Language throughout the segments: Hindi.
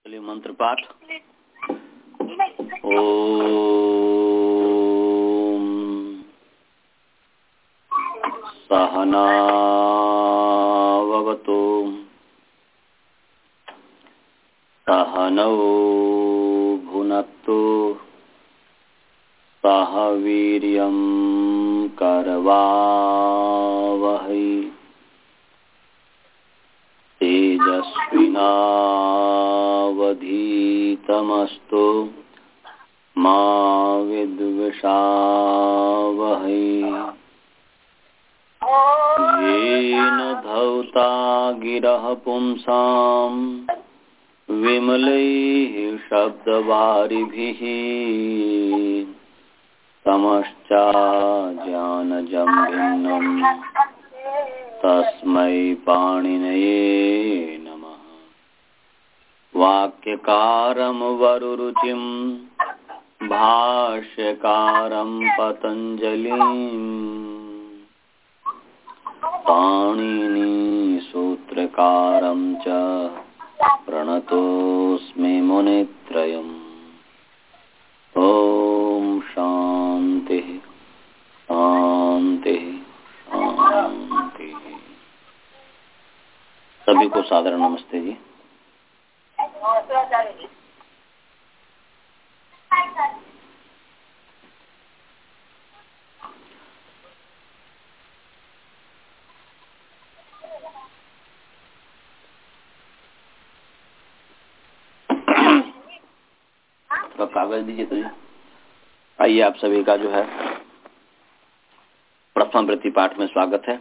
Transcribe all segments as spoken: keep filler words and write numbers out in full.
चलिए मंत्र पाठ। ओम सहनाववतु सहनौ भुनक्तु सह वीर्यं करवावहै तेजस्विनावधीतमस्तु मा विद्विषावहै। येन धौता गिरः पुंसां विमलैः शब्दवारिभिः तमश्चाज्ञानजं भिन्नं तस्मै पाणिनये नमः। वाक्यकारं वरुरुचिं भाष्यकारं पतञ्जलिं पाणिनि सूत्रकारं च प्रणतोऽस्मि मुनित्रयम्। ॐ शान्ति शान्ति शान्ति। सभी को सादर नमस्ते जी। तो कागज दीजिए तो जी। आइए, आप सभी का जो है प्रथम वृत्ति पाठ में स्वागत है।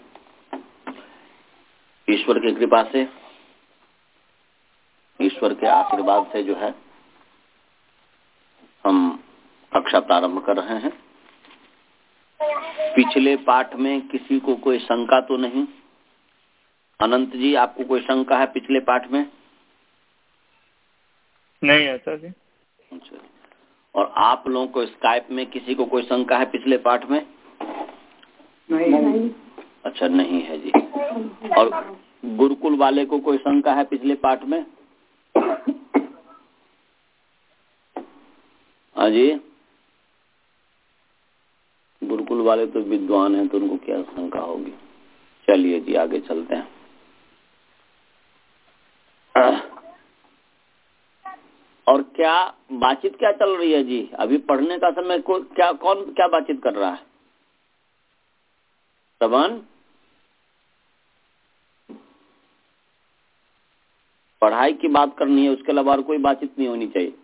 ईश्वर की कृपा से, ईश्वर के आशीर्वाद से जो है हम कक्षा प्रारंभ कर रहे हैं। पिछले पाठ में किसी को कोई शंका तो नहीं? अनंत जी, आपको कोई शंका है पिछले पाठ में? नहीं है सर जी। अच्छा, और आप लोगों को स्काइप में किसी को कोई शंका है पिछले पाठ में? नहीं, नहीं। अच्छा, नहीं है जी। और गुरुकुल वाले को कोई शंका है पिछले पाठ में? हाँ जी, गुरुकुल वाले तो विद्वान हैं, तो उनको क्या शंका होगी। चलिए जी, आगे चलते हैं। और क्या बातचीत क्या चल रही है जी? अभी पढ़ने का समय को क्या कौन क्या बातचीत कर रहा है? श्रवण, पढ़ाई की बात करनी है, उसके अलावा और कोई बातचीत नहीं होनी चाहिए।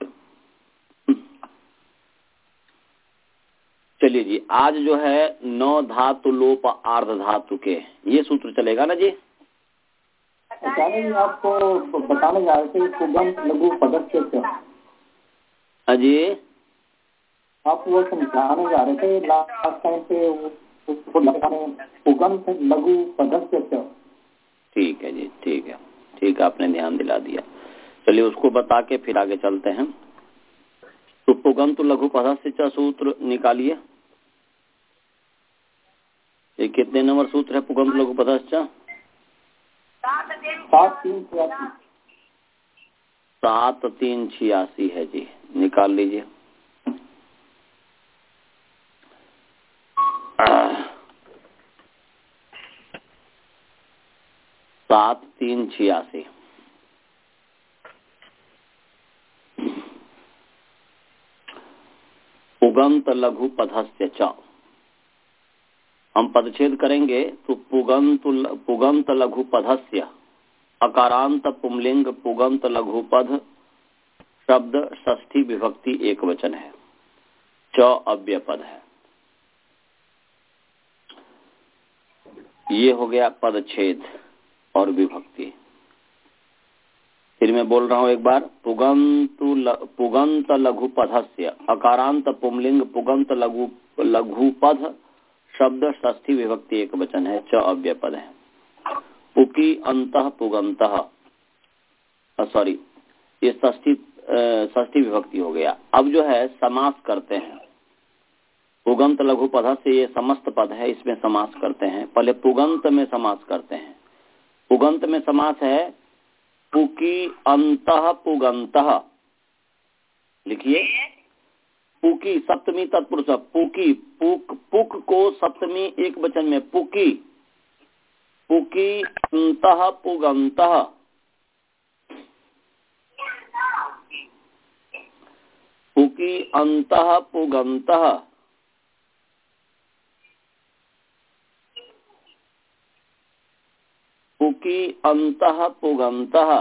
चलिए जी, आज जो है नौ धातु लोप आर्ध धातु के ये सूत्र चलेगा ना जी? आपको बताने जा रहे थे पुगंत लघु पदस्य। हाँ जी, आप वो समझाने जा रहे थे लास्ट टाइम पे पुगंत लघु पदस्य। ठीक है जी, ठीक है, ठीक है, आपने ध्यान दिला दिया। चलिए उसको बता के फिर आगे चलते हैं। तो पुगंत लघु पदस्य सूत्र निकालिए। ये कितने नंबर सूत्र है पुगंत लघु पदस्य? सात तीन छियासी। सात तीन छियासी है जी, निकाल लीजिए। सात तीन छियासी। पुगंत लघु पदस्य च हम पदच्छेद करेंगे तो पुगंत पुगंत लघु पदस्य अकारांत पुंलिंग पुगंत लघु पद शब्द षष्ठी विभक्ति एक वचन है, च अव्यय पद है। ये हो गया पदच्छेद और विभक्ति। फिर मैं बोल रहा हूं एक बार। पुगंत पुगंत लघु पदस्य अकारांत पुंलिंग पुगंत लघु लघु पद शब्द षष्ठी विभक्ति एक वचन है, च अव्यय पद है। पुकी अंतः पुगंतः, सॉरी ये षष्ठी षष्ठी विभक्ति हो गया। अब जो है समास करते हैं। पुगंत लघु पद से ये समस्त पद है, इसमें समास करते हैं। पहले पुगंत में समास करते हैं। पुगंत में समास है पुकी अंतः पुगंतः, लिखिए पुकी सप्तमी तत्पुरुष, पुकी पुक पुक को सप्तमी एक वचन में पुकी, पुकी अंतः पुगंतः, पुकी अंतः पुगंतः, पुकी अंतः पुगंतः,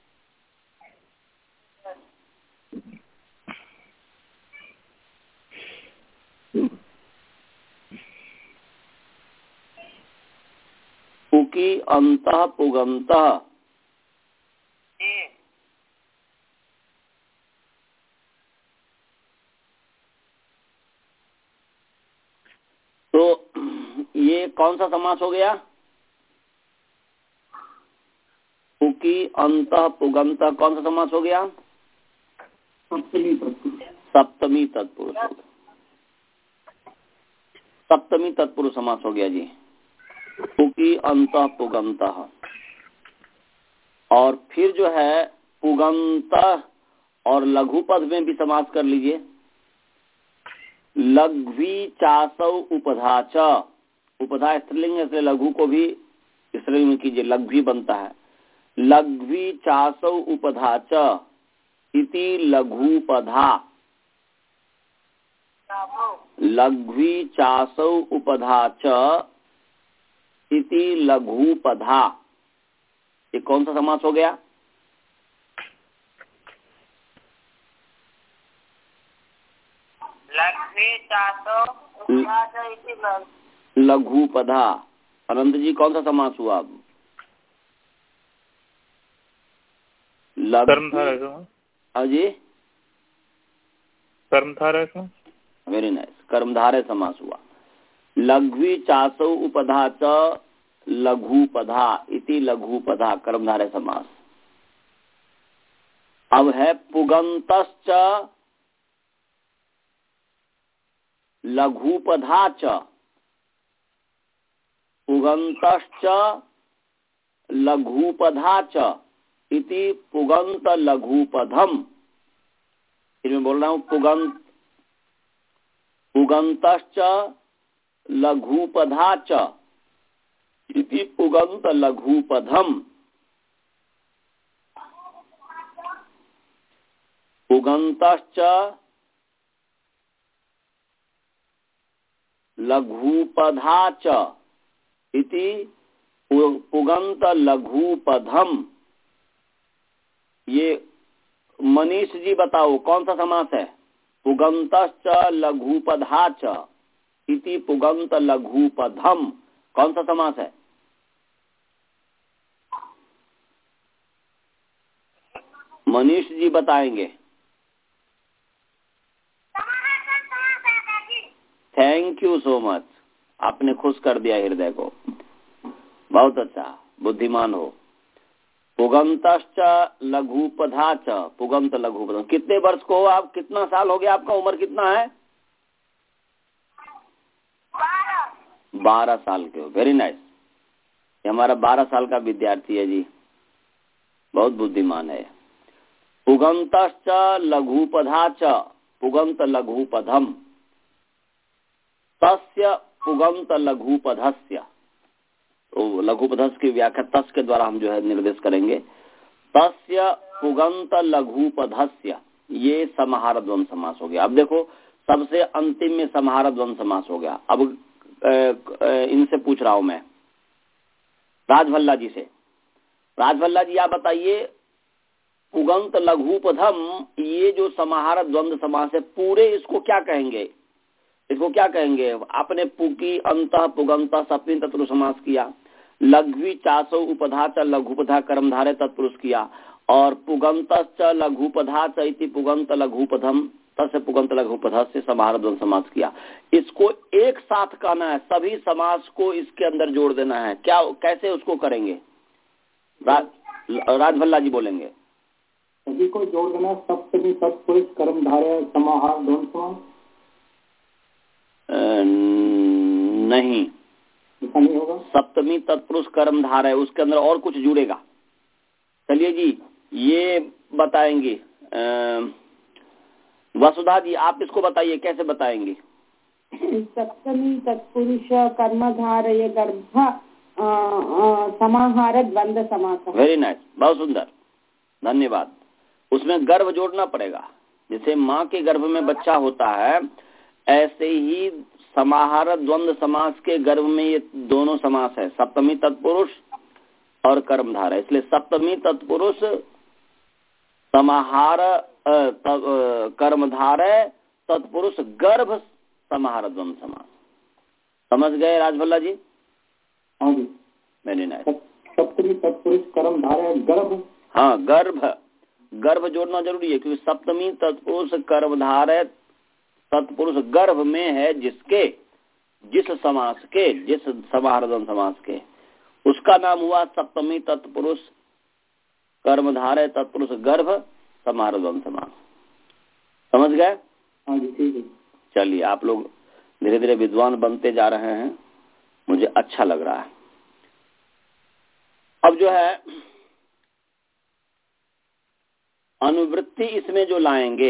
पुकी अंतः पुगंतः। तो ये कौन सा समास हो गया? पुकी अंतः पुगंतः कौन सा समास हो गया? सप्तमी तत्पुरुष। सप्तमी तत्पुरुष हो गया, सप्तमी तत्पुरुष समास हो गया जी। पुकी अंतः पुगंतः। और फिर जो है पुगंतः और लघु पद में भी समास कर लीजिए। लघ्वी चासौ उपधा च, उपधा स्त्रीलिंग है इसलिए लघु को भी स्त्रीलिंग में कीजिए, लघ्वी बनता है। लघ्वी चासौ उपधा च इति लघुपधा, लघ्वी चासौ उपधा च इति लघुपधा। ये कौन सा समास हो गया? लघ्वी चासौ उपधा च इति लघुपधा। अनंत जी कौन सा समास हुआ? अब जी कर्मधारय, वेरी नाइस, कर्मधारय समास हुआ। लघ्वी चासौ उपधा च लघुपधा इति लघुपधा, कर्मधारय समास। अब है पुगंतश्च लघुपधा च, पुगंतश्च लघुपधा च इति पुगंत लघुपधम। फिर मैं बोल रहा हूं पुगंत पुगंतश्च लघुपधा च इति पुगंत लघुपधम। पुगंतश्च लघुपधा च इति पुगंत लघुपधम। ये मनीष जी बताओ कौन सा समास है? पुगंतश्च लघुपधा च इति पुगंत लघुपधम, कौन सा समास है? मनीष जी बताएंगे। थैंक यू सो मच, आपने खुश कर दिया हृदय को, बहुत अच्छा, बुद्धिमान हो। पुगंतश्च लघुपधा च, पुगंत लघुपधा। कितने वर्ष को हो आप? कितना साल हो गया आपका? उम्र कितना है? बारह साल के हो, वेरी नाइस। ये हमारा बारह साल का विद्यार्थी है जी, बहुत बुद्धिमान है। पुगंतश्च लघुपधा च पुगंत लघुपधम, तस्य पुगंत लघुपधस्य। तो लघुपधस्य की व्याख्या तस् के द्वारा हम जो है निर्देश करेंगे। तस्य पुगंत लघुपधस्य, ये समाहार द्वंद समास हो गया। अब देखो सबसे अंतिम में समाहार द्वंद समास हो गया। अब इनसे पूछ रहा हूं मैं, राजभल्ला जी से। राजभल्ला जी आप बताइए, पुगंत लघुपधम ये जो समाहार द्वंद समास है, पूरे इसको क्या कहेंगे? इसको क्या कहेंगे? आपने पुकी अंतः पुगंतः सप्तमी तत्पुरुष समास किया, लघ्वी चासौ उपधा च लघुपधा कर्मधारय तत्पुरुष किया, और पुगंतश्च लघुपधा च इति पुगंत लघुपधम तस्य पुगंत लघुपधा से समाहार द्वंद समास किया। इसको एक साथ कहना है, सभी समास को इसके अंदर जोड़ देना है। क्या, कैसे उसको करेंगे? राज राजभल्ला जी बोलेंगे। सभी को जोड़ देना, सप्तमी तत्पुरुष कर्मधारय समाहार द्वंद समास। नहीं, नहीं होगा। सप्तमी तत्पुरुष कर्मधारय, उसके अंदर और कुछ जुड़ेगा। चलिए जी, ये बताएंगी वसुधा जी, आप इसको बताइए कैसे बताएंगी। सप्तमी तत्पुरुष कर्मधारय गर्भ समाहार द्वंद्व समास। वेरी नाइस, बहुत सुंदर, धन्यवाद। उसमें गर्भ जोड़ना पड़ेगा। जैसे माँ के गर्भ में बच्चा होता है, ऐसे ही समाहार द्वंद्व समास के गर्भ में ये दोनों समास है, सप्तमी तत्पुरुष और कर्मधारय। इसलिए सप्तमी तत्पुरुष समाहार कर्मधारय तत्पुरुष गर्भ समाहार द्वंद्व समास। समझ गए राजभल्ला जी? हाँ जी, वेरी नाइस। सप्तमी तत्पुरुष कर्मधारय गर्भ, हाँ गर्भ, गर्भ जोड़ना जरूरी है क्योंकि सप्तमी तत्पुरुष कर्मधारय तत्पुरुष गर्भ में है, जिसके जिस समास के जिस समाहार द्वंद्व समास के, उसका नाम हुआ सप्तमी तत्पुरुष कर्मधारय तत्पुरुष गर्भ समाहार द्वंद्व समास। समझ गए? हाँ जी, ठीक है। चलिए, आप लोग धीरे धीरे विद्वान बनते जा रहे हैं, मुझे अच्छा लग रहा है। अब जो है अनुवृत्ति इसमें जो लाएंगे,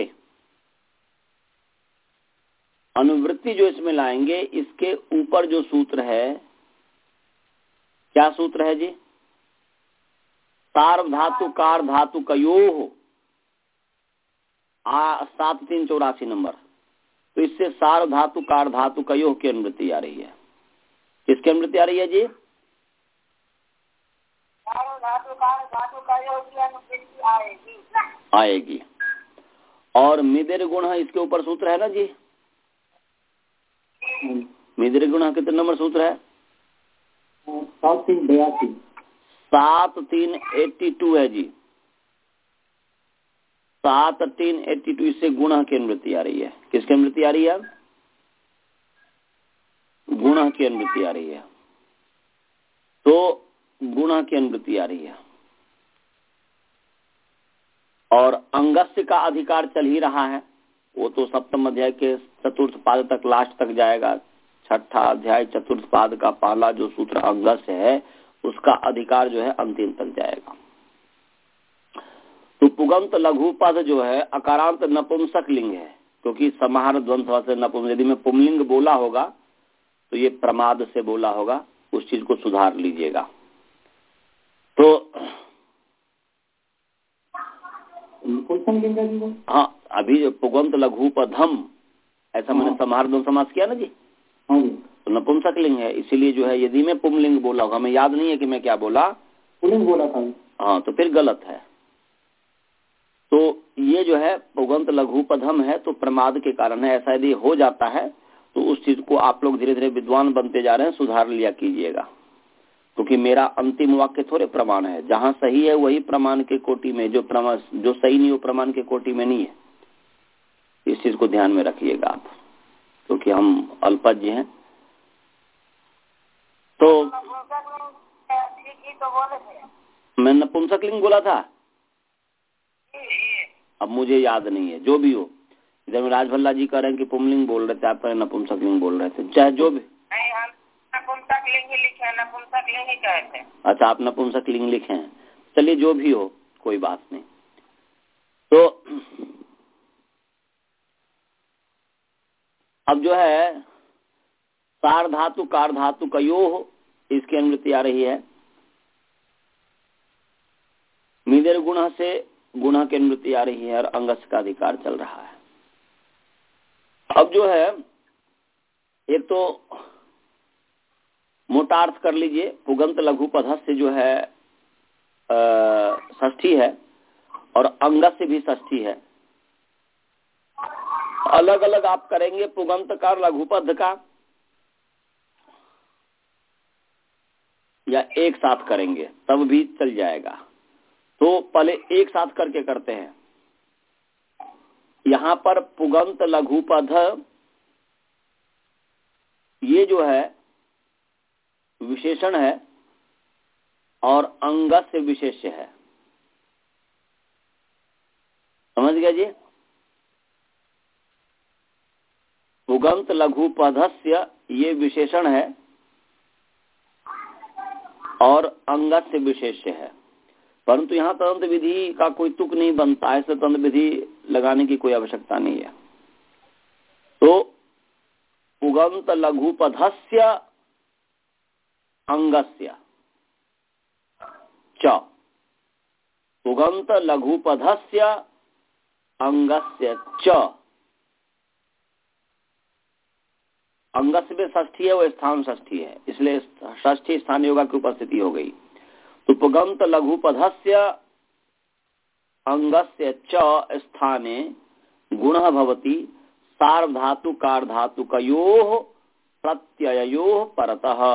अनुवृत्ति जो इसमें लाएंगे, इसके ऊपर जो सूत्र है, क्या सूत्र है जी? सार्वधातु कार धातु कयोः, आ सात तीन चौरासी नंबर। तो इससे सार्वधातु कार धातु कयोः की अनुवृत्ति आ रही है। किसकी अनुवृत्ति आ रही है जी? धातु कार धातु कयोः की अनुवृत्ति आएगी आएगी। और मिदिर गुण इसके ऊपर सूत्र है ना जी? मिदिर गुण कितने नंबर सूत्र है? सात तीन बयासी। सात तीन एट्टी टू है जी। सात तीन एट्टी टू, इससे गुण की अनुवृत्ति आ रही है। किसकी अनुवृत्ति आ रही है? गुण की अनुवृत्ति आ रही है। तो गुण की अनुवृत्ति आ रही है। और अंगस्य का अधिकार चल ही रहा है, वो तो सप्तम अध्याय के चतुर्थ पाद तक, लास्ट तक जाएगा। छठा अध्याय चतुर्थ पाद का पहला जो सूत्र अंगस्य है, उसका अधिकार जो है अंतिम तक जाएगा। तो पुगंत लघु पद जो है अकारांत नपुंसक लिंग है, क्योंकि समाहार द्वंद्व से नपुंसक, यदि मैं पुंलिंग बोला होगा तो ये प्रमाद से बोला होगा, उस चीज को सुधार लीजिएगा। तो हाँ, अभी जो पुगंत लघु पधम, ऐसा मैंने समाहार द्वंद्व समास किया ना जी, तो नपुंसक लिंग है। इसीलिए जो है यदि मैं पुंलिंग बोला होगा, हमें याद नहीं है कि मैं क्या बोला, पुल्लिंग बोला था, हाँ, तो फिर गलत है। तो ये जो है पुगंत लघु पधम है, तो प्रमाद के कारण है। ऐसा यदि हो जाता है तो उस चीज को आप लोग धीरे धीरे विद्वान बनते जा रहे हैं, सुधार लिया कीजिएगा। क्योंकि मेरा अंतिम वाक्य थोड़े प्रमाण है, जहां सही है वही प्रमाण के कोटि में, जो प्रमाण जो सही नहीं हो प्रमाण के कोटि में नहीं है। इस चीज को ध्यान में रखिएगा आप, क्योंकि हम अल्पज्ञ हैं। तो मैं नपुंसक लिंग बोला था, अब मुझे याद नहीं है। जो भी हो, इधर में राजभल्ला जी कह रहे हैं कि पुंलिंग बोल रहे थे, आप नपुंसक लिंग बोल रहे थे, चाहे जो भी। नहीं, हम नपुंसक लिंग ही लिखे, नपुंसक लिंग ही कहे थे। अच्छा, आप नपुंसक लिंग लिखे हैं, चलिए जो भी हो, कोई बात नहीं। तो अब जो है सार धातु कार धातु कयोः, इसकी अनुवृत्ति आ रही है। मिदिर गुण से गुण की अनुवृत्ति आ रही है, और अंगस्य का अधिकार चल रहा है। अब जो है एक तो मोटा अर्थ कर लीजिए, पुगंत लघु पधस्य जो है षष्ठी है, और अंगस्य भी षष्ठी है। अलग अलग आप करेंगे पुगंत का और लघु पद का, या एक साथ करेंगे तब भी चल जाएगा। तो पहले एक साथ करके करते हैं। यहां पर पुगंत लघु पद ये जो है विशेषण है, और अंगस्य विशेष्य है। समझ गया जी? पुगंत लघु पदस्य ये विशेषण है, और अंगस्य विशेष्य है। परंतु यहाँ तदंत विधि का कोई तुक नहीं बनता है, इसलिए तदंत विधि लगाने की कोई आवश्यकता नहीं है। तो पुगंत लघुपधस्य अंगस्य च, पुगंत लघुपधस्य अंगस्य च, अंगस्य में षष्ठी है वो स्थान षष्ठी है, इसलिए षष्ठी स्थान योगा की उपस्थिति हो गई। तो पुगंत लघुपधस्य अंगस्य च स्थाने गुणः भवति सार्वधातु कार्धातुकयोः प्रत्यययोः परतः।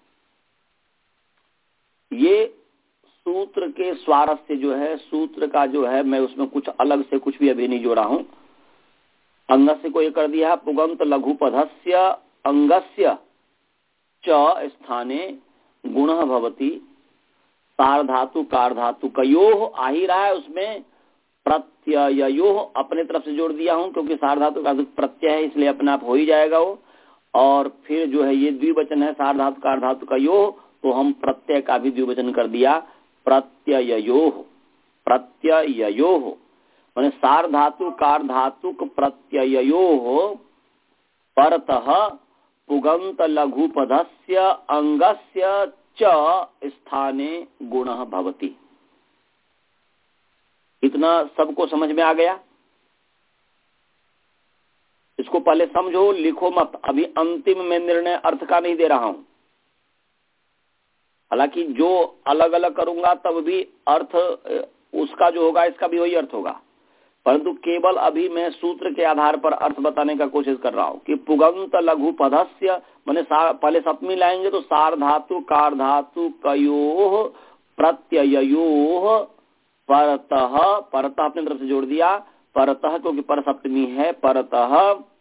ये सूत्र के स्वारस्य जो है, सूत्र का जो है, मैं उसमें कुछ अलग से कुछ भी अभी नहीं जोड़ा हूं। अंगस्य को ये कर दिया, पुगंत लघुपधस्य अंगस्य च स्थाने गुणः भवति सार्वधातु कार्धातुकयोः, आ ही रहा है उसमें प्रत्यययोः, अपने तरफ से जोड़ दिया हूं क्योंकि सार्वधातु का प्रत्यय है इसलिए अपने आप हो ही जाएगा वो। और फिर जो है ये द्विवचन है सार्वधातु कार्धातुकयोः, तो हम प्रत्यय का भी द्विवचन कर दिया प्रत्यययोः, प्रत्यययोः माने सार्वधातु कार्धातुक प्रत्यययोः परतः पुगंत लघुपधस्य अंगस्य च स्थाने गुणः भवति। इतना सबको समझ में आ गया? इसको पहले समझो, लिखो मत। अभी अंतिम में निर्णय अर्थ का नहीं दे रहा हूं, हालांकि जो अलग अलग करूंगा तब भी अर्थ उसका जो होगा इसका भी वही अर्थ होगा, परंतु केवल अभी मैं सूत्र के आधार पर अर्थ बताने का कोशिश कर रहा हूं कि पुगंत लघुपधस्य माने पहले सप्तमी लाएंगे तो सार्वधातु कार्धातुकयोः प्रत्यययोः परतः, परतः अपने तरफ से जोड़ दिया परतः क्योंकि पर सप्तमी है, परतः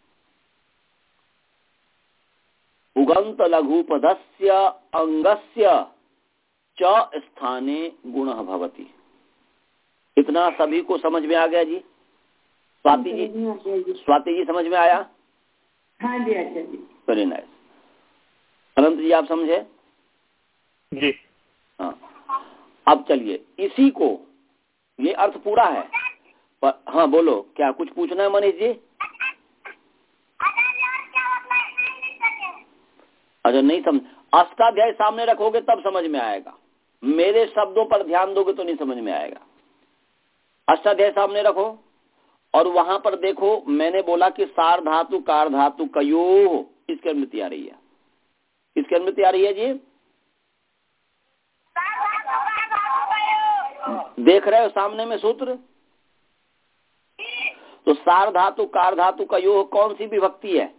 पुगंत लघुपधस्य अंगस्य च स्थाने गुणः भवति। इतना सभी को समझ में आ गया जी? स्वाति जी, स्वाति जी समझ में आया? हाँ जी, अच्छा जी, वेरी नाइस। अनंत जी आप समझे? जी हाँ। अब चलिए इसी को, ये अर्थ पूरा है पर, हाँ बोलो, क्या कुछ पूछना है मनीष जी? अच्छा नहीं समझ, अष्टाध्याय सामने रखोगे तब समझ में आएगा, मेरे शब्दों पर ध्यान दोगे तो नहीं समझ में आएगा। अष्टाध्याय सामने रखो और वहां पर देखो, मैंने बोला कि सार्वधातु कार्धातुकयोः, इसकी अनुमति आ रही है, इसकी अनुमति आ रही है जी? देख रहे हो सामने में सूत्र? तो सार्वधातु कार्धातुकयोः कौन सी विभक्ति है?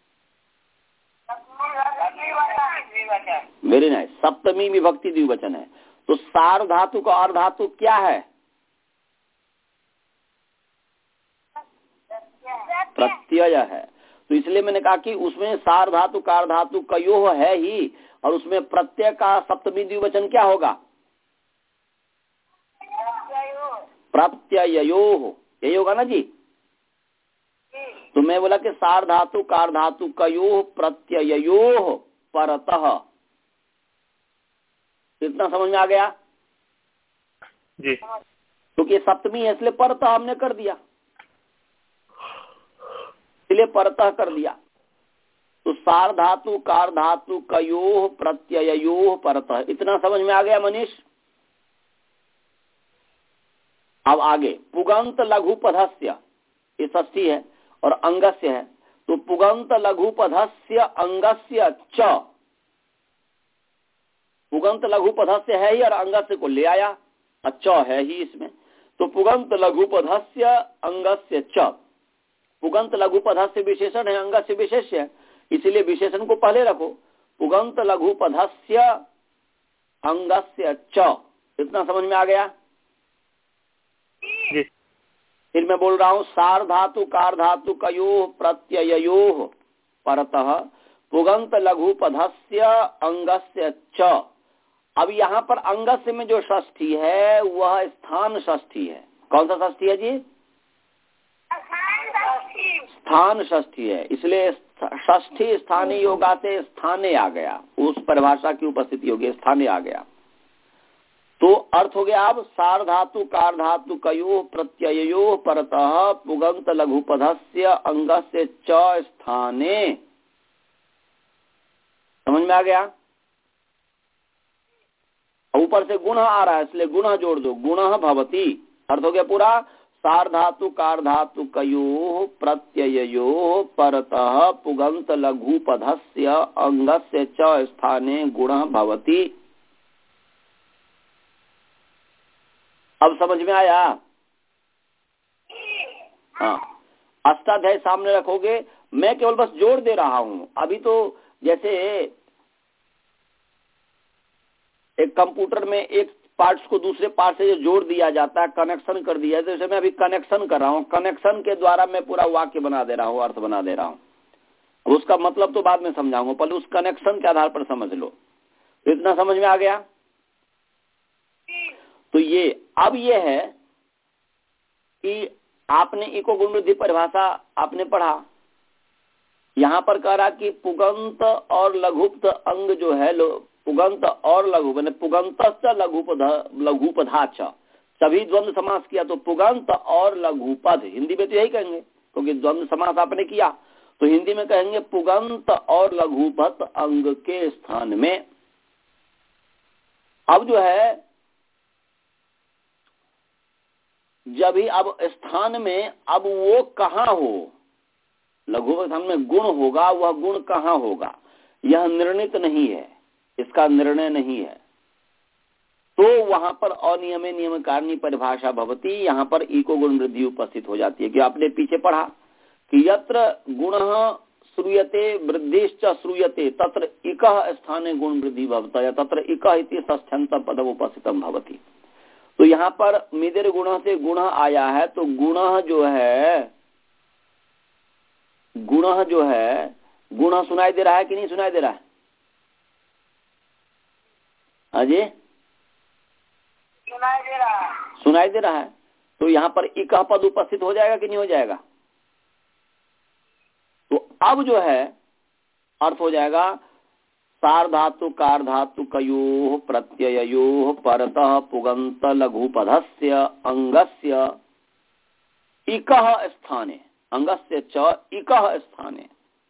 वेरी नाइस, सप्तमी विभक्ति द्विवचन है। तो सार्वधातु का अर्धातु क्या है? प्रत्यय है। तो इसलिए मैंने कहा कि उसमें सार्वधातु कार्धातुकयोः है ही, और उसमें प्रत्यय का सप्तमी द्विवचन क्या होगा? प्रत्यययोः, यही होगा ना जी? तो मैं बोला कि सार्वधातु कार्धातुकयोः प्रत्यययोः परतः। इतना समझ में आ गया जी? क्योंकि ये सप्तमी है इसलिए परतः हमने कर दिया, इसलिए परतः कर दिया। तो सार्वधातु कार्धातुकयोः प्रत्यययोः परतः। इतना समझ में आ गया मनीष? अब आगे पुगंत लघुपधस्य, ये षष्ठी है और अंगस्य है, तो पुगंत लघुपधस्य अंगस्य च, पुगंत लघुपधस्य है ही और अंगस्य को ले आया, च है ही इसमें, तो पुगंत लघुपधस्य अंगस्य च। पुगंत लघुपधस्य विशेषण है, अंगस्य विशेष्य है, इसलिए विशेषण को पहले रखो। पुगंत लघुपधस्य अंगस्य च, इतना समझ में आ गया? जी। फिर मैं बोल रहा हूं सार्वधातु कार्धातुकयोः प्रत्यययोः परतः पुगंत लघुपधस्य अंगस्य च। अब यहाँ पर अंगस्य में जो षष्ठी है वह स्थान षष्ठी है। कौन सा षष्ठी है जी? स्थान षष्ठी है, इसलिए षष्ठी स्थानीय योगा से स्थाने आ गया, उस परिभाषा की उपस्थिति होगी, स्थाने आ गया। तो अर्थ हो गया अब सार्धातु कार्धातु कयो प्रत्ययो परतः पुगंत लघुपधस्य अंगस्य च स्थाने। समझ में आ गया? ऊपर से गुण आ रहा है इसलिए गुण जोड़ दो, गुण भवति। अर्थ हो गया पूरा सार्धातु कार्धातु कयो प्रत्ययो परतः पुगंत लघुपधस्य अंगस्य च स्थाने गुण भवति। अब समझ में आया? हाँ, अष्टाध्यायी सामने रखोगे, मैं केवल बस जोड़ दे रहा हूं। अभी तो जैसे एक कंप्यूटर में एक पार्ट्स को दूसरे पार्ट से जो जोड़ दिया जाता है, कनेक्शन कर दिया, जैसे मैं अभी कनेक्शन कर रहा हूँ, कनेक्शन के द्वारा मैं पूरा वाक्य बना दे रहा हूँ, अर्थ बना दे रहा हूँ। उसका मतलब तो बाद में समझाऊंगा, पहले उस कनेक्शन के आधार पर समझ लो। तो इतना समझ में आ गया? तो ये अब ये है कि आपने इको गुण वृद्धि परिभाषा आपने पढ़ा। यहां पर कह रहा कि पुगंत और लघुपध अंग जो है, पुगंत और लघु मैंने पुगंत लघुपध लघुपधाच, सभी द्वंद्व समास किया तो पुगंत और लघुपध, हिंदी में तो यही कहेंगे क्योंकि द्वंद्व समास आपने किया, तो हिंदी में कहेंगे पुगंत और लघुपध अंग के स्थान में। अब जो है जब ही अब स्थान में, अब वो कहाँ हो, लघुपध स्थान में गुण होगा, वह गुण कहाँ होगा यह निर्णित नहीं है, इसका निर्णय नहीं है। तो वहां पर अनियमे नियम कारणीय परिभाषा भवती, यहाँ पर इको गुण वृद्धि उपस्थित हो जाती है। कि आपने पीछे पढ़ा कि यत्र गुणः श्रूयते वृद्धिश्च श्रूयते तत्र इकः स्थाने गुण वृद्धि भवता या तत्र इकः इति षष्ठ्यंत पदम उपस्थितम भवती। तो यहाँ पर मिदिर गुण से गुण आया है, तो गुण जो है गुण जो है गुण सुनाई दे रहा है कि नहीं सुनाई दे रहा है? अजय सुनाई दे रहा है, सुनाई दे रहा है। तो यहाँ पर इकह पद उपस्थित हो जाएगा कि नहीं हो जाएगा? तो अब जो है अर्थ हो जाएगा सार्धातु कार्धातु कयो प्रत्ययो परतः पुगंत लघुपधस्य अंगस्य इकः स्थाने, अंगस्य च इकः स्थाने।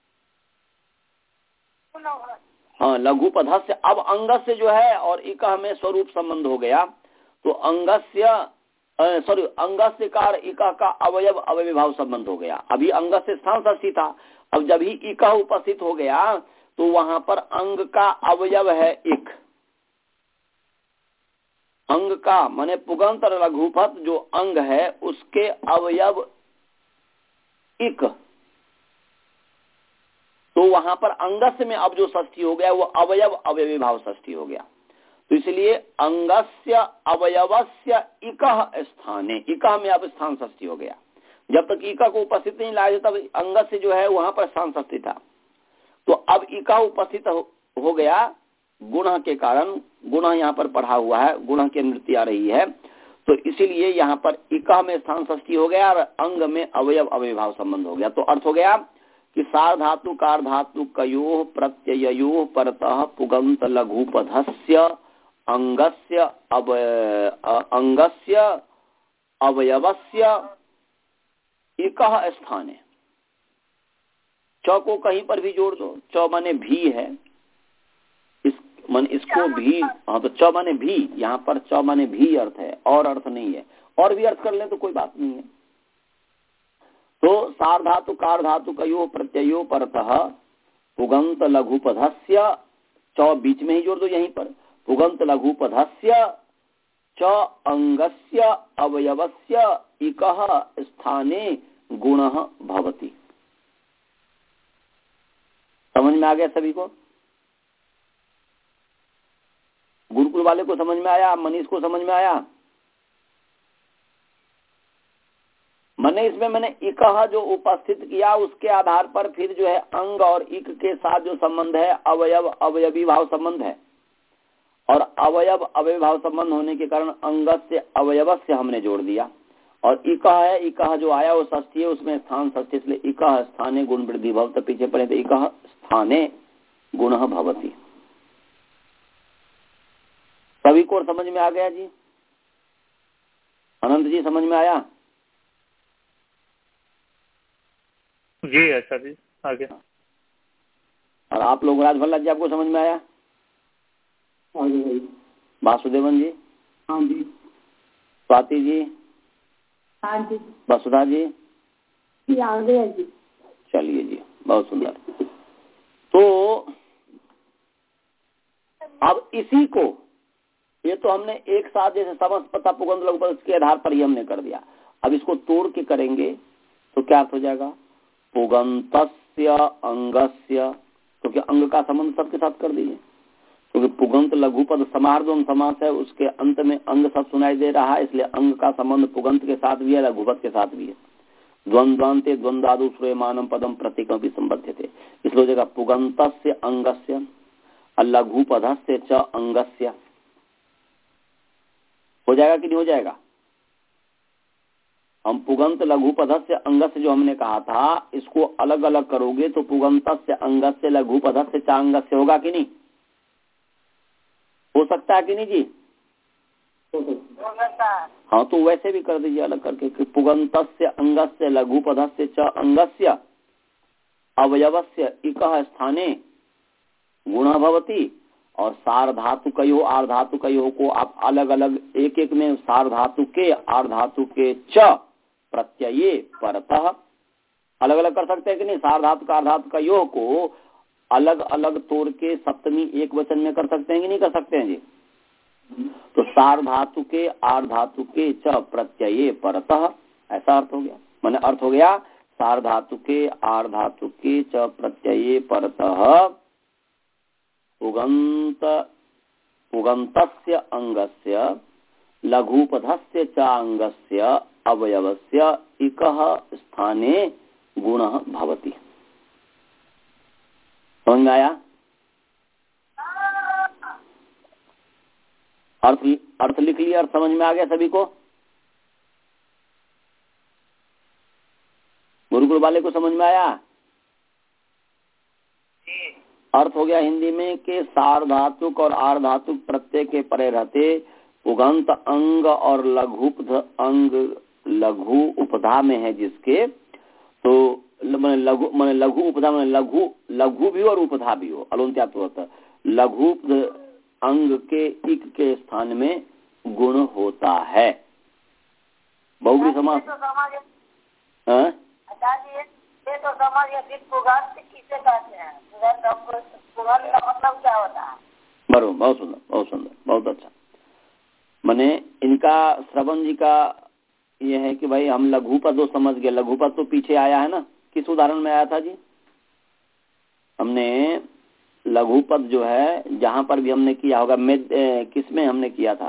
हाँ, लघुपधस्य, अब अंगस्य जो है और इकः में स्वरूप संबंध हो गया, तो अंगस्य सॉरी अंगस्य कार इकः का अवयव अवयवी भाव संबंध हो गया। अभी अंगस्य स्थान षष्ठी था, अब जब ही इकः उपस्थित हो गया तो वहां पर अंग का अवयव है इक। अंग का माने पुगंत और लघुपध जो अंग है उसके अवयव इक, तो वहां पर अंगस्य में अब जो षष्ठी हो गया वो अवयव अवयवी भाव षष्ठी हो गया। तो इसलिए अंगस्य अवयवस्य इकः स्थाने, इकः में अब स्थान षष्ठी हो गया। जब तक इकः को उपस्थित नहीं लाया तब अंगस्य जो है वहां पर स्थान षष्ठी था। तो अब इकः उपस्थित हो, हो गया गुण के कारण, गुण यहाँ पर पढ़ा हुआ है, गुण की अनुवृत्ति आ रही है, तो इसीलिए यहाँ पर इकः में स्थान षष्ठी हो गया और अंग में अवयव अवयभाव संबंध हो गया। तो अर्थ हो गया कि सार्धातु कार्धातु कयो प्रत्ययो परतः पुगंत लघुपधस्य अंगस्य अवय अंगस्य अवयवस्य इकः स्थाने। च को कहीं पर भी जोड़ दो, च माने भी है, इस मन इसको भी, हाँ तो च माने भी, यहाँ पर च माने भी अर्थ है और अर्थ नहीं है, और भी अर्थ कर ले तो कोई बात नहीं है। तो सार्धातु कार्धातु कयो प्रत्ययो परतः पुगंत लघुपधस्य, च बीच में ही जोड़ दो यहीं पर, पुगंत लघुपधस्य च अंगस्य अवयवस्य इकः स्थाने गुणः भवति। समझ में आ गया सभी को? गुरुकुल वाले को समझ में आया? मनीष को समझ में आया? मैंने इसमें मैंने इकह जो उपस्थित किया उसके आधार पर फिर जो है अंग और इक के साथ जो संबंध है अवयव अवयवी भाव संबंध है, और अवयव अवयवी भाव संबंध होने के कारण अंगस्य अवयवस्य हमने जोड़ दिया, और इकह है, इकह जो आया वो षष्ठी है, उसमें स्थान षष्ठी, इसलिए इकह स्थाने गुण वृद्धि भव, तो पीछे पड़े तो इकह स्थाने गुणः भवति। सभी को समझ में आ गया जी? अनंत जी समझ में आया? जी अच्छा जी, आगे। और आप लोग राजभल्ला जी आपको समझ में आया? आगे भाई। वासुदेवन जी? हाँ जी। स्वाति जी? हाँ जी। वसुधा जी? जी आ गया जी। चलिए जी, बहुत सुंदर। तो अब इसी को, ये तो हमने एक साथ जैसे समस्त पता पुगंत लघु पद के आधार पर ही हमने कर दिया। अब इसको तोड़ के करेंगे तो क्या अर्थ हो जाएगा? पुगंतस्य अंगस्य, क्योंकि अंग का संबंध सबके साथ कर दीजिए, क्योंकि पुगंत लघु पद समाहारद्वंद समास है, उसके अंत में अंग सब सुनाई दे रहा है, इसलिए अंग का संबंध पुगंत के साथ भी है, लघुपद के साथ भी है। द्वंद्वान्ते द्वंद्वादु श्रूयमानम पदम प्रतीकों भी संबद्ध थे, इसलिए हो जाएगा पुगंतस्य अंगस्य लघुपदस्य च अंगस्य। हो जाएगा कि नहीं हो जाएगा? हम पुगंत लघुपदस्य अंगस्य जो हमने कहा था, इसको अलग अलग करोगे तो पुगंतस्य अंगस्य लघुपदस्य च अंगस्य होगा कि नहीं? हो सकता है कि नहीं जी? हाँ, तो वैसे भी कर दीजिए अलग करके कि पुगंतस्य अंगस्य लघुपदस्य च अंगस्य अवयवस्य इकः स्थाने गुणः भवति, और सार्धातु कयो आर्धातु कयो को आप अलग अलग एक एक में सार्धातु के आर्धातु के च प्रत्यये परतः अलग अलग कर सकते हैं कि नहीं? सार्धातु का आर्धातु कयो को अलग अलग तोड़ के सप्तमी एक वचन में कर सकते हैं कि नहीं कर सकते हैं जी? तो सार्धातु के आर्धातु के च प्रत्यये परतः, ऐसा अर्थ हो गया। माने अर्थ हो गया सार्धातु के आर्धातु के च प्रत्यये परतः पुगंत पुगंतस्य अंगस्य लघुपधस्य च अंगस्य अवयवस्य इकः स्थाने गुणः भवति। समझ में आया? अर्थ अर्थ लिख लिया, अर्थ समझ में आ गया सभी को? गुरुकुल वाले को समझ में आया? अर्थ हो गया हिंदी में कि सार्धातुक और आर्धातुक प्रत्यय के परे रहते पुगंत अंग और लघुपध अंग लघु उपधा में है जिसके, तो मैंने लघु मैंने लघु उपधा में लघु लघु भी और उपधा भी हो, अलंत्या तो होता, लघुपध अंग के इक के स्थान में गुण होता है। बहुब्री समास ये तो समझिए पुगंत किसे कहते हैं? पुगंत का मतलब क्या होता है? बरो बहुत सुंदर, बहुत सुंदर, बहुत अच्छा। मैंने इनका श्रवण जी का ये है कि भाई हम लघुपद तो समझ गए, लघुपद तो पीछे आया है ना, किस उदाहरण में आया था जी? हमने लघुपद जो है जहां पर भी हमने किया होगा, में किस में हमने किया था,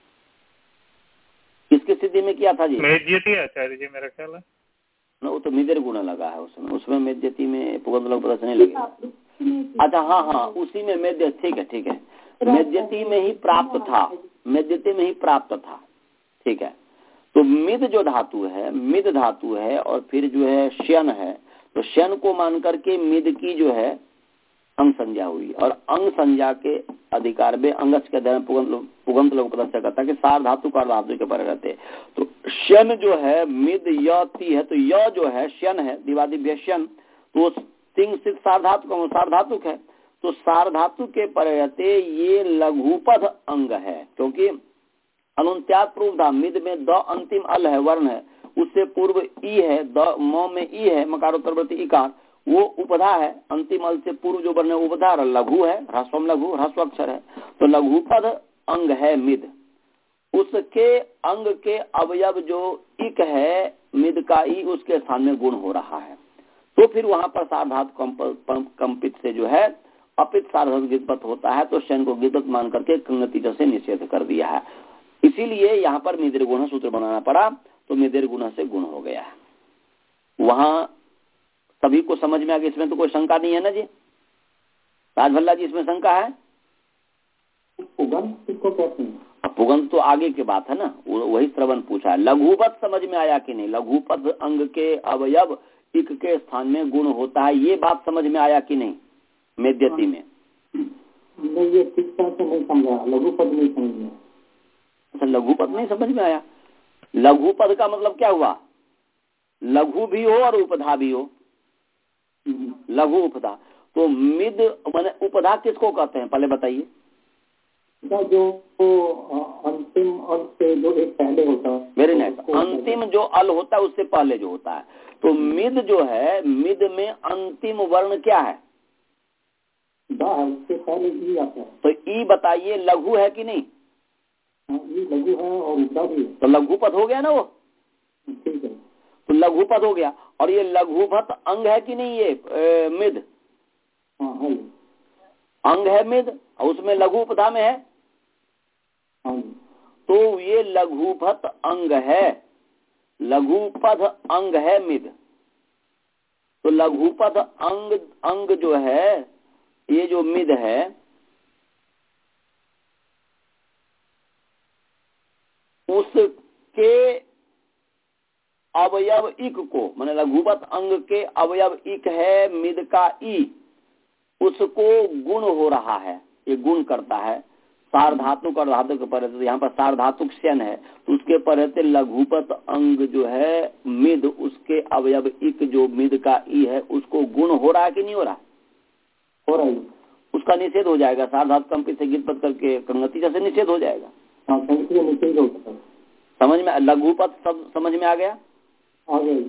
किसकी स्थिति में किया था जी? मेद्यति आचार्य जी मेरा ख्याल है ना, वो तो मिदर गुना लगा है उसमें, उसमें मेद्यति में पुगंत लघुपद नहीं लगेगा। अच्छा हाँ हाँ, उसी में मेद्य, ठीक है ठीक है, मेद्यति में ही प्राप्त था, मेद्यति में ही प्राप्त था, ठीक है। तो मिद जो धातु है, मिद धातु है और फिर जो है श्यन है, तो श्यन को मान करके मिद की जो है अंग संज्ञा हुई, और अंग संज्ञा के अधिकार में अंगस के अध्ययन पुगंत पुगंत लघुपद से करता कि सार धातु का धातु के परे रहते। तो श्यन जो है मिद य ती है, तो य जो है श्यन है, दिवादिभ्य श्यन, तो तिंग सिद्ध सार्धातुक सार्धातुक है, तो सार्धातु के परे रहते ये लघुपद अंग है, क्योंकि अनुत्याग पूर्व था, मिद में द अंतिम अल है, वर्ण है, उससे पूर्व ई है, द म में ई है, मकारोत्तरवर्ती इकार, वो उपधा है, अंतिम अल से पूर्व जो वर्ण है उपधा, लघु है, ह्रस्वम लघु, ह्रस्व अक्षर है, तो लघुपद अंग है मिद। उसके अंग के अवयव जो इक है मिद का ई, उसके स्थान में गुण हो रहा है, तो फिर वहां पर सार्धातु कंपित से जो है अपित सार्धातु गिदपत होता है, तो शयन को गिदपत मान करके नतीजा से निषेध कर दिया है। इसीलिए यहाँ पर मिदिर गुण सूत्र बनाना पड़ा, तो मिदिर गुण से गुण हो गया है। वहां सभी को समझ में आ गया, इसमें तो कोई शंका नहीं है ना जी? राजभल्ला जी इसमें शंका है? पुगंत किसको कहते हैं? पुगंत तो आगे की बात है ना, वही श्रवण पूछा है। लघुपद समझ में आया कि नहीं? लघुपद अंग के अवयव इक के स्थान में गुण होता है, ये बात समझ में आया कि नहीं? मेद्यति में नहीं, ये ठीक तरह से नहीं समझा, लघु पद नहीं समझ में। अच्छा, लघु पद नहीं समझ में आया। लघु पद का मतलब क्या हुआ? लघु भी हो और उपधा भी हो, लघु उपधा। तो मिद माने उपधा किसको कहते हैं पहले बताइए? जो अंतिम अल से जो एक पहले होता है। Very nice. अंतिम जो अल होता है उससे पहले जो होता है। तो मिद जो है, मिद में अंतिम वर्ण क्या है? दा है, उससे पहले ई आता है। तो ई बताइए, लघु है कि नहीं? ई लघु है और उपधा भी है। तो लघुपद हो गया ना वो। ठीक है, तो लघुपद हो गया। और ये लघुपद अंग है कि नहीं? ये ए, मिद हाँ है, अंग है मिद, और उसमें लघु उपधा में है। हाँ। तो ये लघुपद अंग है, लघुपद अंग है मिद। तो लघुपद अंग अंग जो है, ये जो मिद है, उसके अवयव इक को, माने लघुपद अंग के अवयव इक है मिद का ई, उसको गुण हो रहा है, ये गुण करता है। सार्वधातुक और धातुक के पर, यहाँ पर सार्वधातुक शन है, तो उसके पर रहते लघुपद अंग जो है मिद, उसके अवयव इक जो मिद का ई है, उसको गुण हो रहा है कि नहीं हो रहा? हो रहा है। उसका निषेध हो जाएगा। सार्वधातुक कंपी से गिरपद करके कंगति जैसे निषेध हो जाएगा। हाँ, कंगति में निषेध होता है। समझ में? लघुपद सब समझ में आ गया? आ गया।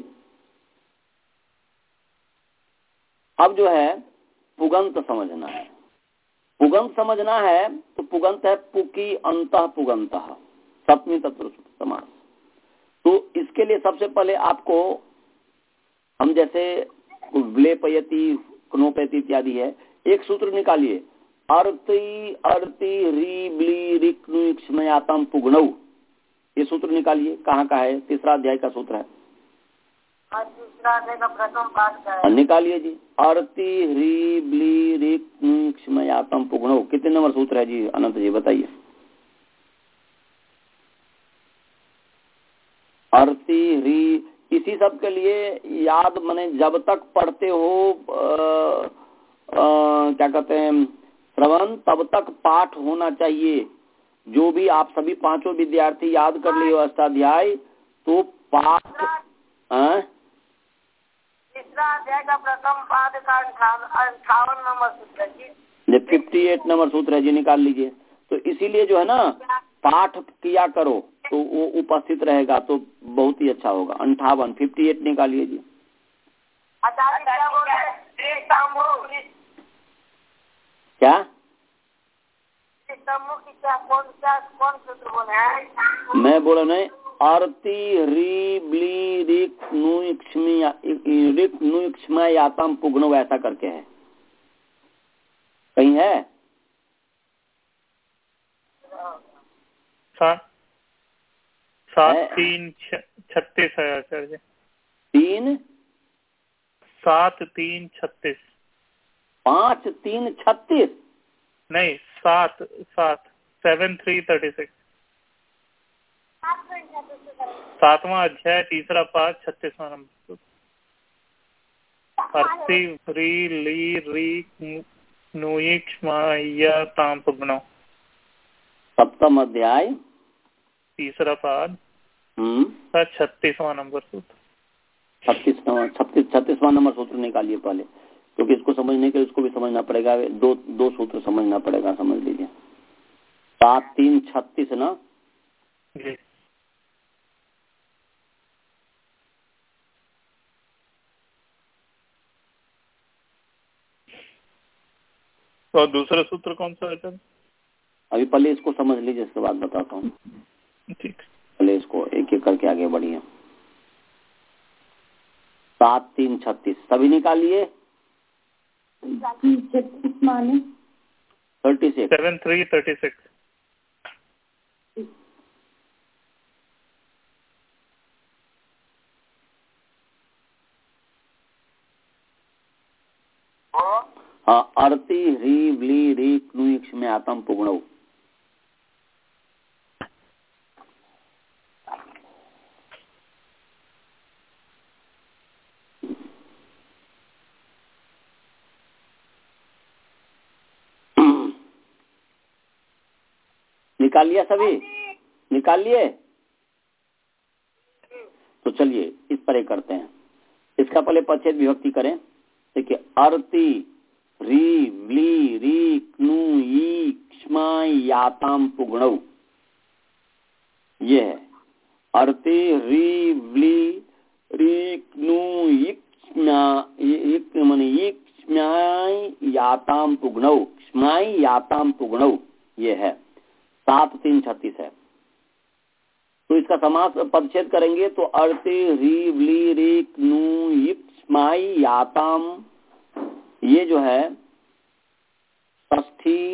अब जो है पुगंत समझना है। पुगंत समझना है तो पुगंत है पुकी अंतः पुगंत, सप्तमी तत्पुरुष समास। तो इसके लिए सबसे पहले आपको हम जैसे व्लेपयति, क्नोपयति इत्यादि है, एक सूत्र निकालिए। अर्ति अर्ति री ब्ली रिक क्षमयातम पुगणौ, ये सूत्र निकालिए। कहाँ का है? तीसरा अध्याय का सूत्र है। दूसरा अध्याय का प्रथम पाठ का है। निकालिए जी। अर्ति ह्री ब्ली रिक क्षमयातम पुगणौ, कितने नंबर सूत्र है जी अनंत जी बताइए? अर्ति ह्री, इसी सब के लिए याद माने जब तक पढ़ते हो आ, आ, क्या कहते हैं श्रवण, तब तक पाठ होना चाहिए। जो भी आप सभी पांचों विद्यार्थी याद कर लिए अष्टाध्याय, तो पाठ आ? तीसरा अध्याय का प्रथम पाद का अंठावन नंबर सूत्र है जी। ये फिफ्टी एट नंबर सूत्र है जी, निकाल लीजिए। तो इसीलिए जो है ना, पाठ किया करो तो वो उपस्थित रहेगा, तो बहुत ही अच्छा होगा। अंठावन फिफ्टी एट निकालिए जी। क्या कौन सा कौन सूत्र बोले हैं? मैं बोला नहीं। आरती री ब्ली रिक नु रिक नु क्षमयातम पुगणौ, ऐसा करके है, कहीं है? सात सात तीन छत्तीस है आचार्य। तीन सात तीन छत्तीस। पाँच तीन छत्तीस नहीं, सात सात सेवन थ्री थर्टी सिक्स। सातवां अध्याय तीसरा पाठ छत्तीसवां नंबर। अर्ति री ली री नुई क्षमयातम पुगणौ, सप्तम अध्याय तीसरा पाद हम्म छत्तीसवां नंबर सूत्र। छत्तीस छत्तीस छत्तीसवां नंबर सूत्र निकालिए पहले, क्योंकि इसको समझने के लिए इसको भी समझना पड़ेगा। दो दो सूत्र समझना पड़ेगा, समझ लीजिए। सात तीन छत्तीस ना जी। और दूसरा सूत्र कौन सा है सर? अभी पहले इसको समझ लीजिए, इसके बाद बताता हूँ। ठीक, पहले इसको एक एक करके आगे बढ़िए। सात तीन छत्तीस सभी निकालिए। छत्तीस माने thirty six seven three thirty six. हाँ, अर्ति ह्री ब्ली री क्नु क्षमयातम पुगणौ। निकाल लिया सभी? निकाल लिए? तो चलिए इस पर एक करते हैं। इसका पहले पदच्छेद विभक्ति करें। देखिए, अर्ति री व्ली री क्नु ई क्ष्मा याताम पुगणौ, ये है। अर्ति री व्ली री क्नु ई क्ष्मा माने ई क्ष्मा याताम पुगणौ, क्ष्मा याताम पुगणौ, ये है। सात तीन छत्तीस है। तो इसका समास पदच्छेद करेंगे तो अर्ति री व्ली री क्नु इक्ष्माई याताम, ये जो है षष्ठी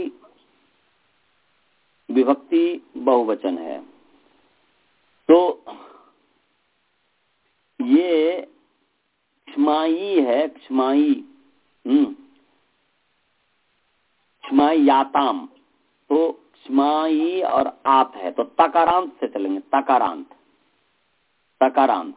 विभक्ति बहुवचन है। तो ये क्ष्माई है, क्ष्माई, हम्म क्ष्माई याताम, तो क्ष्माई और आत है, तो तकारांत से चलेंगे। तकारांत, तकारांत,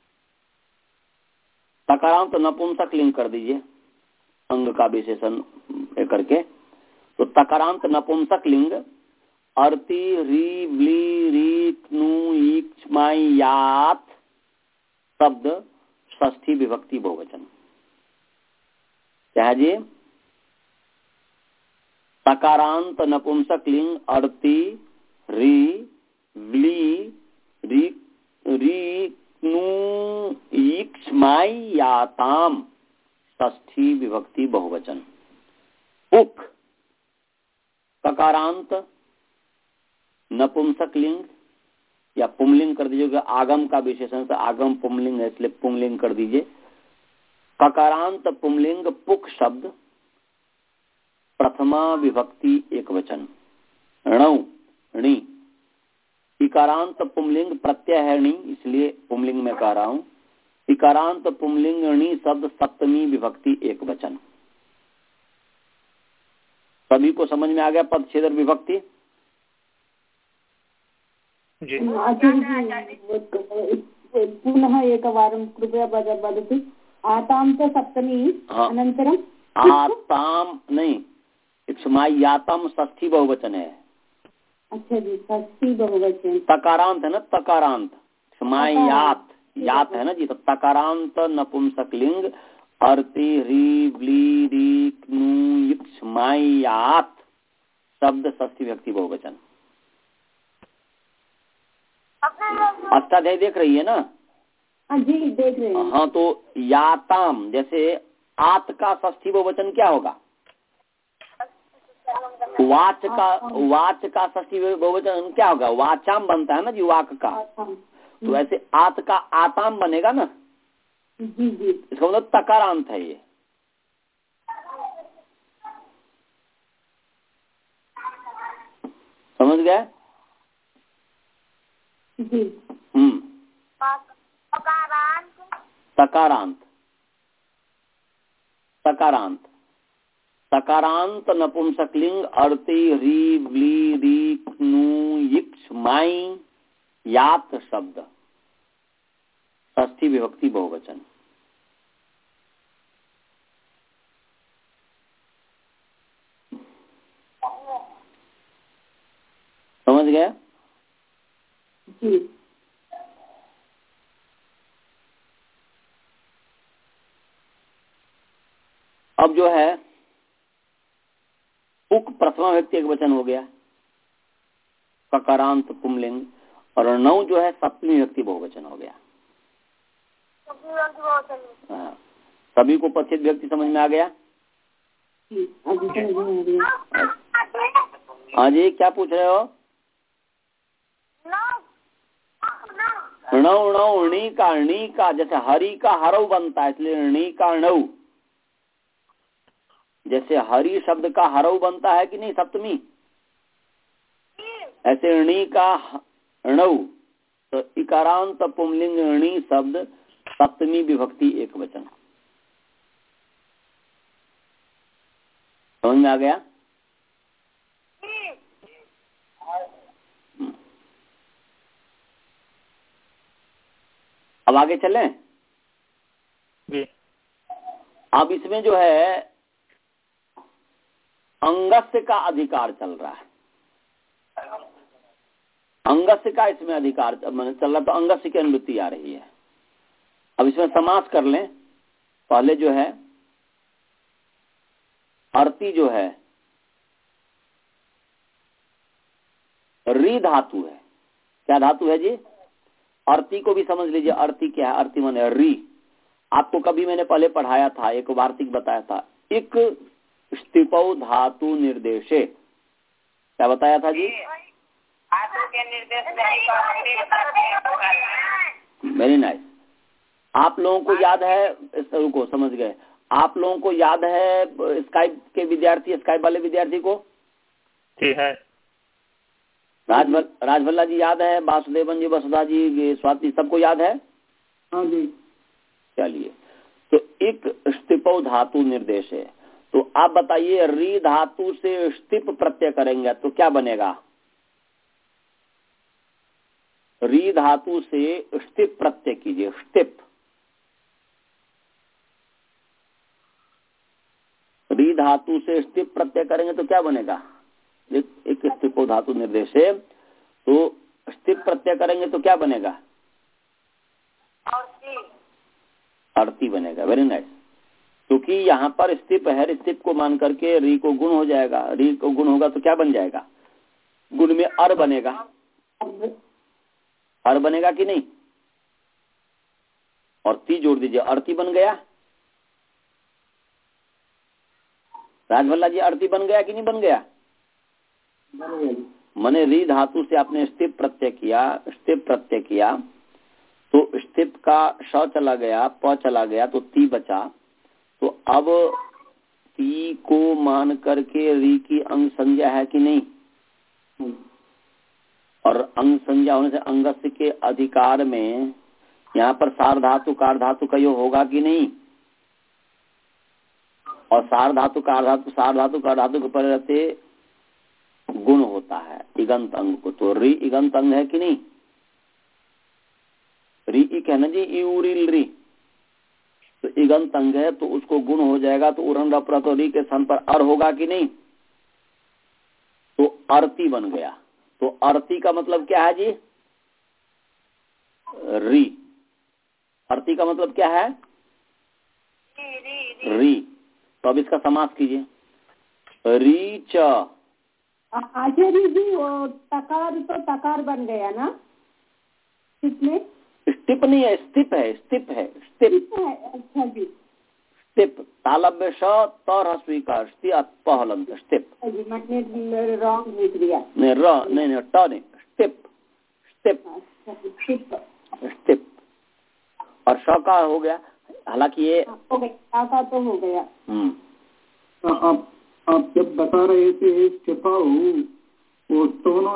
तकारांत नपुंसक लिंग कर दीजिए अंग का विशेषण करके। तो तकारांत नपुंसक लिंग अर्ति री व्ली री क्नु ई क्ष्माई यात शब्द षष्ठी विभक्ति बहुवचन। क्या है जी? तकारांत नपुंसक लिंग अर्ति री व्ली री री क्नु ई क्ष्माई याताम षष्ठी विभक्ति बहुवचन। पुक तकारांत नपुंसक लिंग या पुंलिंग कर दीजिए, आगम का विशेषण से आगम पुंलिंग है इसलिए पुंलिंग कर दीजिए। ककारांत पुंलिंग पुक शब्द प्रथमा विभक्ति एक वचन। णौ णी, इकारांत पुंलिंग प्रत्यय है णी, इसलिए पुंलिंग में कह रहा हूं। इकारांत पुंलिंग णी शब्द सप्तमी विभक्ति एक वचन। सभी को समझ में आ गया पदच्छेद और विभक्ति? जी। पुनः एकवारं कृपया वदतु। आतां च सप्तमी, अनन्तरं आताम नहीं, इक्ष्माई याताम षष्ठी बहुवचन है। अच्छा जी, षष्ठी बहुवचन। तकारांत है ना, तकारांत, इक्ष्माई यात, यात है ना जी। तो तकारांत नपुंसक लिंग अर्ति री व्ली री क्नु इक्ष्माई यात शब्द षष्ठी विभक्ति बहुवचन। अष्टाध्यायी देख रही है ना? जी देख रहे हैं। हाँ, तो याताम, जैसे आत का षष्ठी बहुवचन क्या होगा? वाच का, वाच का षष्ठी बहुवचन क्या होगा? वाचाम बनता है ना जी, वाक का। तो ऐसे आत का आताम बनेगा ना। जी जी। इसका मतलब तकारांत है ये। समझ गए? जी। हम्म तकारांत, तकारांत, तकारांत, तकारांत नपुंसक लिंग अर्ति री व्ली री क्नु इक्ष्माई यात शब्द षष्ठी विभक्ति बहुवचन। समझ गए? जी। अब जो है पुक प्रथमा व्यक्ति एक वचन हो गया, ककारांत पुंलिंग, और नौ जो है सप्तमी व्यक्ति बहुवचन हो गया। हाँ, सभी को पदच्छेद व्यक्ति समझ में आ गया? हाँ जी, क्या पूछ रहे हो? णौ णौ णी का णी का, जैसे हरि का हरव बनता है इसलिए णी का णौ। जैसे हरि शब्द का हरव बनता है कि नहीं सप्तमी, ऐसे णी का णौ। तो इकारांत पुंलिंग णी शब्द सप्तमी विभक्ति एक वचन। समझ में आ गया? अब आगे चलें? जी। अब इसमें जो है अंगस्य का अधिकार चल रहा है। अंगस्य का इसमें अधिकार मैंने चल रहा, तो अंगस्य की अनुवृत्ति आ रही है। अब इसमें समास कर लें। पहले जो है अर्ति जो है री धातु है। क्या धातु है जी? अर्ति को भी समझ लीजिए। अर्ति क्या है? अर्ति माने री। आपको कभी मैंने पहले पढ़ाया था, एक वार्तिक बताया था, इक स्थिपौ धातु निर्देशे। क्या बताया था जी? धातु के निर्देश में। Very nice. आप लोगों को याद है, इस को समझ गए। आप लोगों को याद है स्काइप के विद्यार्थी, स्काइप वाले विद्यार्थी को? ठीक है। राजभल राजभल्ला जी याद है? वासुदेवन जी, वसुधा जी, स्वाति, सबको याद है? हाँ जी। चलिए, तो एक स्थिपौ धातु निर्देश है। तो आप बताइए, री धातु से स्थिप प्रत्यय करेंगे तो क्या बनेगा? री धातु से स्थिप प्रत्यय कीजिए। स्थिप, री धातु से स्थिप प्रत्यय करेंगे तो क्या बनेगा? एक स्थिपो धातु निर्देश है, तो स्थिप प्रत्यय करेंगे तो क्या बनेगा? अर्ति बनेगा। Very nice. क्योंकि यहाँ पर स्थिप है, स्थिप को मान करके री को गुण हो जाएगा। री को गुण होगा तो क्या बन जाएगा? गुण में अर बनेगा। अर बनेगा कि नहीं? और ती जोड़ दीजिए, अर्ति बन गया। राजभल्ला जी, अर्ति बन गया कि नहीं बन गया? मैंने री धातु से आपने स्थिप प्रत्यय किया, स्थिप प्रत्यय किया, तो स्थिप का श चला गया, प चला गया, तो ती बचा। तो अब ती को मान करके री की अंग संज्ञा है कि नहीं? और अंग संज्ञा होने से अंगस्य के अधिकार में यहाँ पर सार धातु कार धातु का योग होगा कि नहीं? और सार धातु कार धातु सार धातु कार धातु के पर रहते गुण होता है इगंत अंग को। तो री इगंत अंग है कि नहीं? री ई कहना जी, ई उरिल री, तो इगंत अंग है, तो उसको गुण हो जाएगा। तो उरन रपरा तो री के स्थान पर अर होगा कि नहीं? तो अर्ति बन गया। तो अर्ति का मतलब क्या है जी? री। अर्ति का मतलब क्या है? री, री, री। री। तो अब इसका समास कीजिए। री च। आचार्य जी, वो तकार तो तकार बन गया ना इसमें? स्टिप नहीं है, स्टिप है, स्टिप है, स्टिप है। अच्छा जी। स्टिप तालव्य श तर स्वीकार पहलंत स्टिप। मैंने रॉन्ग लिख दिया। नहीं र नहीं नहीं ट नहीं, स्टिप स्टिप स्टिप। और श का हो गया, हालांकि ये हो गया, का तो हो गया। हम्म। आप आप जब बता रहे थे स्टिपाऊ, वो दोनों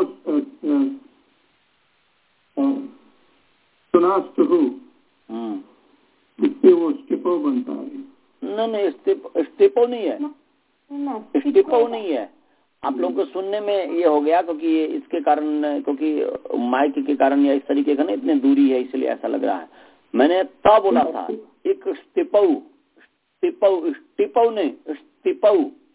सुनास्तु, इससे वो स्टिपो बनता है। नहीं नहीं, स्टिप स्टिपो नहीं है, स्टिपो नहीं है। आप लोगों को सुनने में ये हो गया क्योंकि ये इसके कारण, क्योंकि माइक के कारण या इस तरीके का ना इतनी दूरी है, इसलिए ऐसा लग रहा है। मैंने ता बोला था, एक स्टिपो, स्टिपो स्टिपो नहीं, स्टिपो।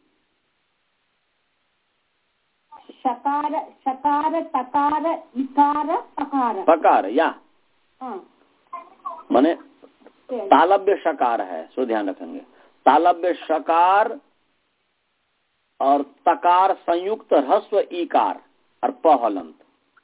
शकार शकार तकार इकार पकार पकार या हाँ। माने तालव्य शकार है, सो ध्यान रखेंगे। तालव्य शकार और तकार संयुक्त ह्रस्व ईकार और पहलंत।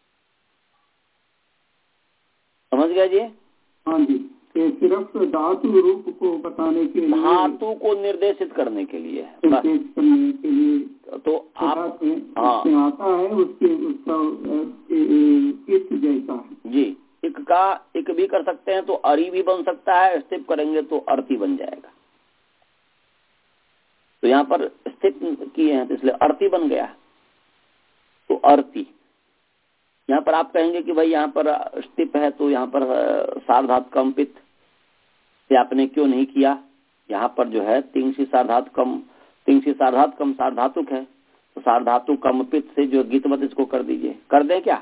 समझ गए जी? हाँ जी। ये सिर्फ धातु रूप को बताने के लिए, धातु को निर्देशित करने के लिए, निर्देशित करने के लिए। तो आप हाँ आता है उसके उसका इक जैसा है जी। इक का इक भी कर सकते हैं तो अरी भी बन सकता है, स्थिप करेंगे तो अर्ति बन जाएगा। तो यहाँ पर स्थिप किए हैं तो इसलिए अर्ति बन गया। तो अर्ति यहाँ पर आप कहेंगे कि भाई यहाँ पर स्थिप है तो यहाँ पर सार्वधातु कंपित से आपने क्यों नहीं किया? यहाँ पर जो है तिंगसी सार्वधातु कम, तिंगसी सार्वधातु कम सार्वधातुक है, तो सार्वधातु कंपित से जो गीतवत इसको कर दीजिए। कर दें क्या?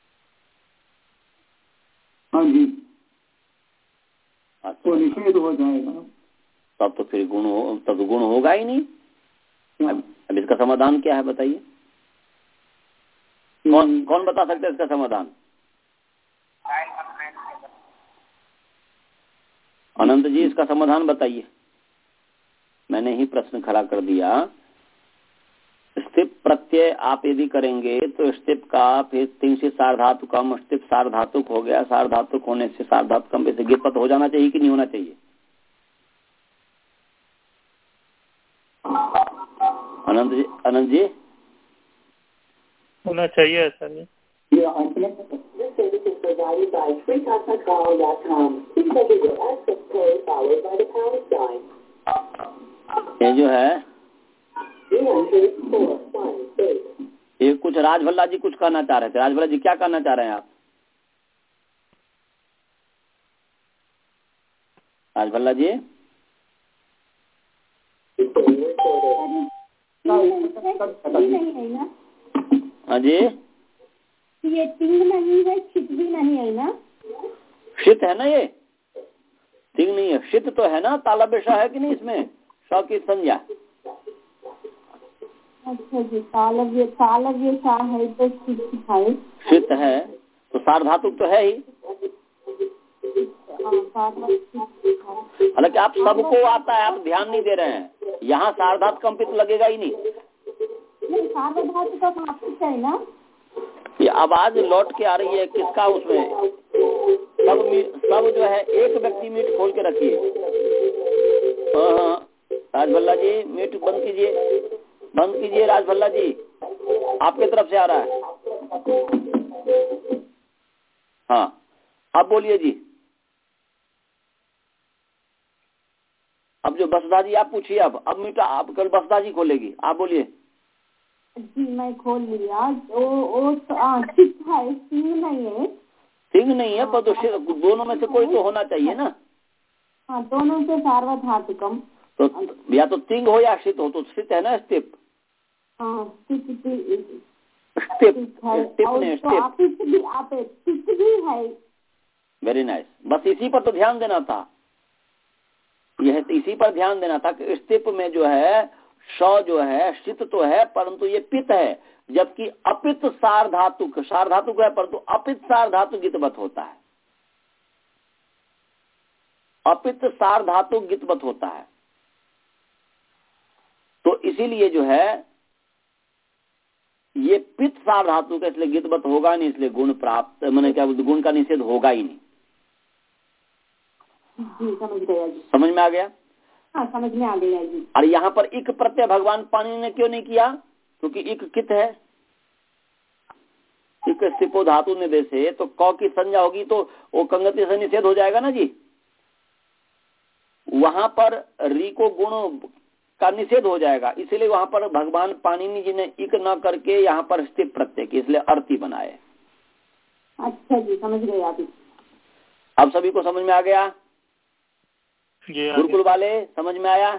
हाँ जी। अच्छा, तो निषेध हो जाएगा। तब तो फिर गुण हो, तब तो गुण होगा ही नहीं। अब, अब इसका समाधान क्या है बताइए? कौन कौन बता सकते हैं इसका समाधान? अनंत जी, इसका समाधान बताइए। मैंने ही प्रश्न खड़ा कर दिया। स्थिप प्रत्यय आप यदि करेंगे तो स्थिप का फिर तीन से सार्वधातुकम, स्थिप सार्वधातुक हो गया, सार्वधातुक होने से सार्वधातुकम पे से गिरपत हो जाना चाहिए कि नहीं होना चाहिए? अनंत जी, अनंत जी होना चाहिए सर जी। ये अंत में This service is provided by free contact call dot com. Please enter your access code followed by the pound sign. ये जो है three hundred four one eight. ये कुछ राजभल्ला जी कुछ कहना चाह रहे थे। राजभल्ला जी क्या कहना चाह रहे हैं आप? राजभल्ला जी नहीं है ना? हाँ जी, ये तिंग नहीं है, छित भी नहीं है ना? शीत है ना, ये तिंग नहीं है, शीत तो है ना। तालव्य है कि नहीं इसमें? स की संज्ञा। अच्छा जी, तालव्य तालव्य सा है तो छित है। शीत है तो सार्वधातुक तो है ही। हालांकि आप सबको आता है, आप ध्यान नहीं दे रहे हैं। यहाँ सार्वधातुक कंपित लगेगा ही नहीं। नहीं, सार्वधातुक का मापित है ना? ये आवाज लौट के आ रही है किसका? उसमें सब सब जो है एक व्यक्ति मीट खोल के रखिए। हाँ हाँ राजभल्ला जी, मीट बंद कीजिए, बंद कीजिए राजभल्ला जी, आपके तरफ से आ रहा है। हाँ अब बोलिए जी। अब जो बसदा जी आप पूछिए। अब अब मीटा आप कल बसदा जी खोलेगी, आप बोलिए। जी मैं खोल लिया। वो वो छित है, सिंह नहीं है। सिंह नहीं है पर तो दोनों में से कोई तो होना चाहिए ना। हाँ, दोनों से सार्वधातुकम। तो या तो तिंग हो या शीत हो, तो शीत है ना, स्टिप। हाँ स्टिप स्टिप स्टिप ने स्टिप भी आप स्टिप भी है। Very nice. बस इसी पर तो ध्यान देना था, यह इसी पर ध्यान देना था कि स्टिप में जो है श जो है शीत तो है परंतु ये पित है, जबकि अपित सार्वधातुक सार्वधातुक है परंतु अपित सार्वधातुक गितवत होता है। अपित सार्वधातुक गितवत होता है। तो इसीलिए जो है ये पित सार्वधातुक है, इसलिए गितवत होगा नहीं, इसलिए गुण प्राप्त मैंने क्या बोलते गुण का निषेध होगा ही नहीं। जी समझ गया जी। समझ में आ गया? हाँ समझ में आ गया जी। और यहाँ पर इक प्रत्यय भगवान पाणिनि ने क्यों नहीं किया? क्योंकि इक कित है, इक स्थिपो धातु निदेश है, तो क की संज्ञा होगी तो वो कंगति से निषेध हो जाएगा ना जी। वहां पर री को गुण का निषेध हो जाएगा, इसलिए वहां पर भगवान पाणिनि जी ने इक न करके यहाँ पर स्थिप प्रत्यय की इसलिए अर्थी बनाए। अच्छा जी समझ गए आप। अब सभी को समझ में आ गया? गुरुकुल वाले समझ में आया?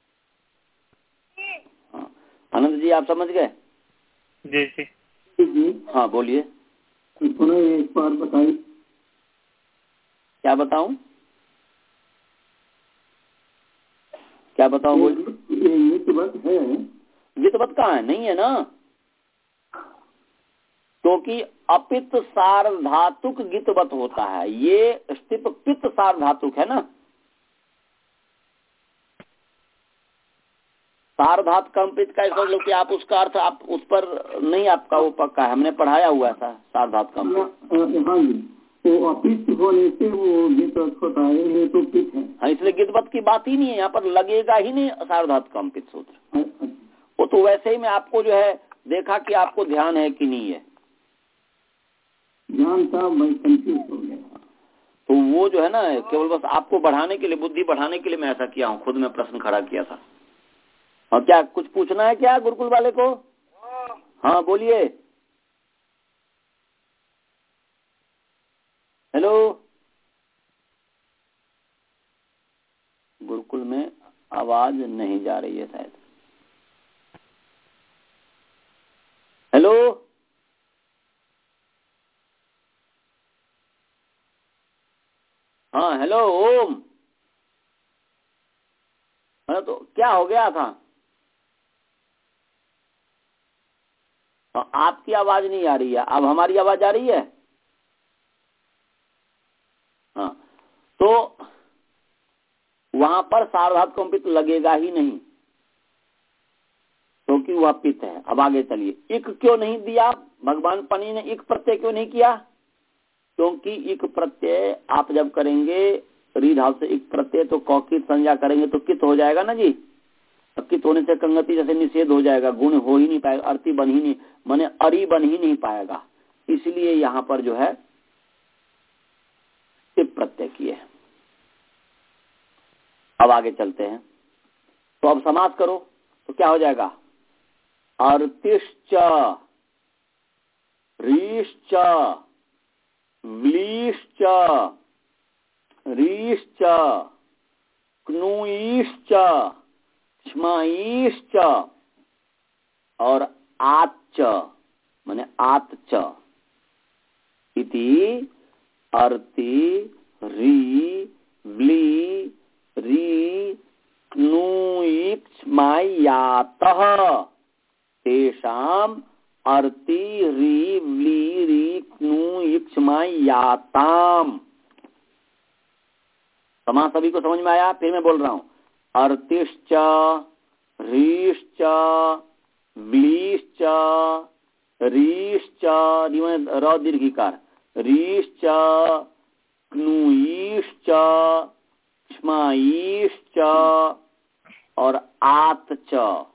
हाँ। आनंद जी आप समझ गए? जी जी जी। हाँ बोलिए। पुनः एक बार बताइए। क्या बताऊं? क्या बताऊं? बोलिए। ये गितवत है। गितवत कहाँ है? नहीं है ना, क्योंकि अपित सार्वधातुक गितवत होता है। ये स्थिप पित्त सार्वधातुक है ना। सार्वधात कंपित का समझ लो कि आप उसका अर्थ आप उस पर नहीं, आपका वो पक्का है, हमने पढ़ाया हुआ था सार्वधात कंपित। हाँ जी, वो अपित होने से वो गितवत होता है, ये तो पित है। हाँ इसलिए गितवत की बात ही नहीं है, यहाँ पर लगेगा ही नहीं सार्वधात कंपित सूत्र। वो तो वैसे ही मैं आपको जो है देखा कि आपको ध्यान है कि नहीं है। ध्यान था, मैं कंफ्यूज हो गया। तो वो जो है ना केवल बस आपको बढ़ाने के लिए, बुद्धि बढ़ाने के लिए मैं ऐसा किया हूँ, खुद में प्रश्न खड़ा किया था। और क्या कुछ पूछना है क्या गुरुकुल वाले को? हाँ बोलिए। हेलो, गुरुकुल में आवाज नहीं जा रही है शायद। हेलो, हाँ हेलो ओम। हाँ तो क्या हो गया था? आपकी आवाज नहीं आ रही है, अब हमारी आवाज आ रही है। हाँ, तो वहां पर सार्वधातुक कंपित लगेगा ही नहीं क्योंकि तो वह पित है। अब आगे चलिए, इक क्यों नहीं दिया भगवान पनी ने, इक प्रत्यय क्यों नहीं किया? क्योंकि इक प्रत्यय आप जब करेंगे री भाव से इक प्रत्यय तो कौकित संज्ञा करेंगे तो कित हो जाएगा ना जी। कित होने से कंगति जैसे निषेध हो जाएगा, गुण हो ही नहीं पाएगा, अर्थी बन ही नहीं, माने अरी बन ही नहीं पाएगा। इसलिए यहाँ पर जो है टिप प्रत्यय किए। अब आगे चलते हैं, तो अब समास करो तो क्या हो जाएगा? अर्तिश्च, रीश्च, व्लीश्च, रीश्च, क्नुईश्च, क्ष्माईश्च और आच्च माने आत्च इति अर्ति री व्ली री क्नुई क्ष्मायातः तेषाम अर्ति री व्ली री क्नुई क्ष्मायाताम। समास सभी को समझ में आया? फिर मैं बोल रहा हूं, अर्तिश्च, रीश्च, व्लीश्च, रीश्च, र दीर्घिकार, रीश्च, क्नुईश्च, क्ष्माईश्च और आत्च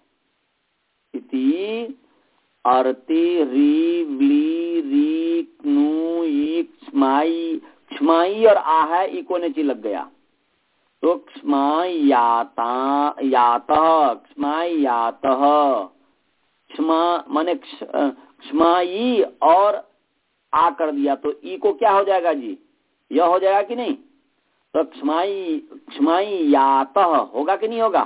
इति अर्ति री व्ली री क्नुई क्ष्माई। क्ष्माई और आ है इको ने ची लग गया तो क्ष्मायाता यातः क्ष्मायातः, क्षमा माने क्ष्माई और आ कर दिया तो ई को क्या हो जाएगा जी? यह हो जाएगा कि नहीं? तो क्षमाई क्ष्मायातः होगा कि नहीं होगा?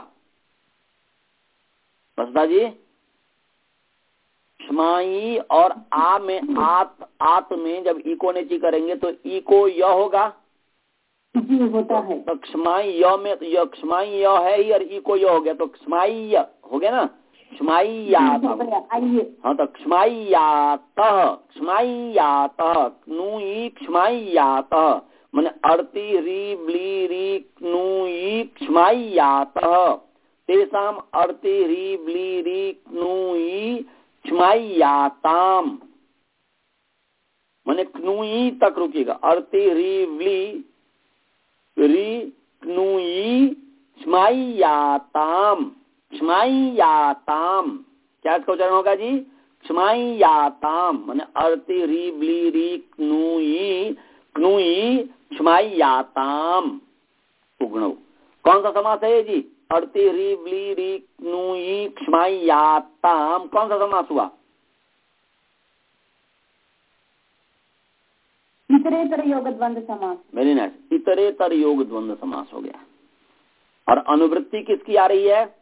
बसदा जी, क्षमाई और आ में आत आत में जब इको नेची करेंगे तो ई को य होगा जी, होता है। तो क्षमाई य में य क्षमाई य है ही और ई को य हो गया तो क्षमाई य हो गया ना, क्षमाईयातः। हाँ, तो क्षमाईयातः क्षमाईयातः क्नुई क्षमाईयातः माने अर्ति री ब्ली री क्नुई क्षमाईयातः तेषाम अर्ति री ब्ली री क्नुई क्षमाईयाताम माने क्नुई तक रुकिएगा, अर्ति री ब्ली री क्नुई क्षमाईयाताम क्षमाईयाताम। क्या इसका उच्चारण होगा जी? क्षमाईयाताम माने अर्ति री ब्ली री क्नुई क्नुई क्षमाईयाताम। उगणव कौन सा समास है ये जी? अर्ति री ब्ली री क्नुई क्षमाईयाताम कौन सा समास हुआ? इतरेतर योग द्वंद्व समास। वेरी नाइस, इतरेतर योग द्वंद्व समास हो गया। और अनुवृत्ति किसकी आ रही है?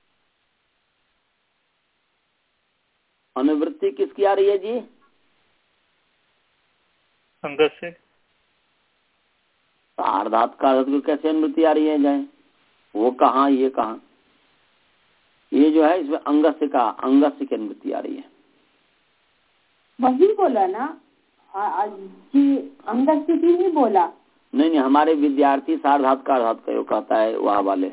अनुवृत्ति किसकी आ रही है जी? अंगस से। सार्वधातुक का को कैसे अनुवृत्ति आ रही है जाए? वो कहाँ ये कहाँ? ये जो है इसमें अंगस्य का अंगस्य की अनुवृत्ति आ रही है। वही बोला ना जी, अंगस्य की नहीं बोला। नहीं नहीं, हमारे विद्यार्थी सार्वधातुक का धातु का कहता है वह वाले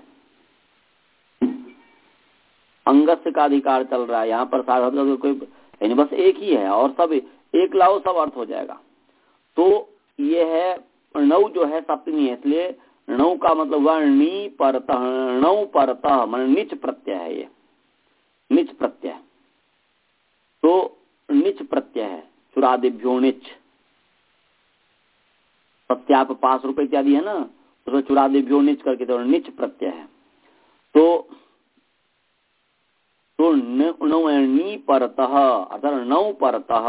अंगस्य का अधिकार चल रहा है। यहाँ पर सार्वधातुक कोई यानी बस एक ही है और सब एक लाओ सब अर्थ हो जाएगा। तो ये है णौ जो है सप्तमी है, इसलिए णौ का मतलब हुआ नी परतः, णौ परतः मान नीच प्रत्यय है, ये नीच प्रत्यय। तो नीच प्रत्यय है, चुरादिभ्यो नीच, सत्याप पांच रुपए इत्यादि है ना, तो चुरादिभ्यो नीच करके तो नीच प्रत्यय है। तो तो णौ नी परतः अर्थात नौ परतः,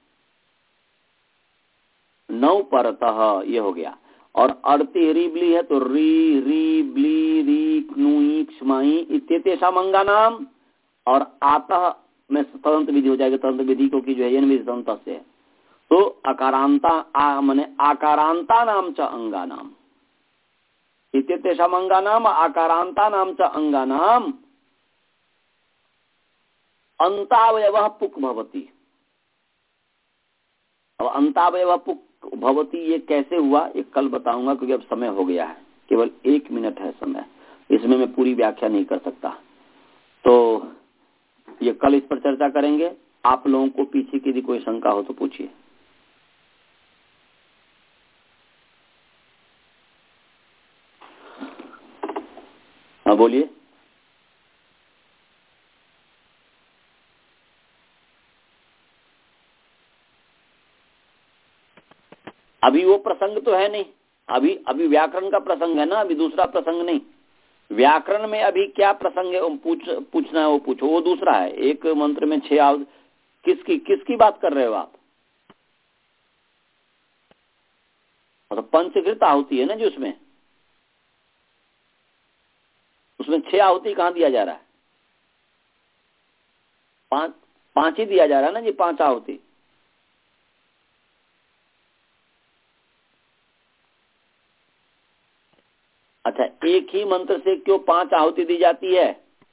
नौ परतः ये हो गया। और अर्ति री ब्ली है तो री री ब्ली री क्नुई क्षमाई इत्येतेषाम अंगानाम। और आतः में तदंत विधि हो जाएगी, तदंत विधि क्योंकि जो है ये विधि तदंत से है। तो अकारांता आ माने आकारांता नाम च अंगानाम इत्येतेषाम अंगानाम आकारांता नाम च अंगानाम अंतावयवः पुक भवति। अब अंतावयव पुक भवती ये कैसे हुआ, ये कल बताऊंगा, क्योंकि अब समय हो गया है, केवल एक मिनट है समय, इसमें मैं पूरी व्याख्या नहीं कर सकता। तो ये कल इस पर चर्चा करेंगे। आप लोगों को पीछे की यदि कोई शंका हो तो पूछिए। हाँ बोलिए। अभी वो प्रसंग तो है नहीं, अभी अभी व्याकरण का प्रसंग है ना, अभी दूसरा प्रसंग नहीं। व्याकरण में अभी क्या प्रसंग है पूछ पूछना है वो पूछो, वो दूसरा है। एक मंत्र में छह आव किसकी किसकी बात कर रहे हो आप? तो पंचकृत आहुति है ना जो उसमें, उसमें छह आहुति कहाँ दिया जा रहा है? पांच पांच ही दिया जा रहा है ना जी, पांच आहुति। अच्छा, एक ही मंत्र से क्यों पांच आहुति दी जाती है?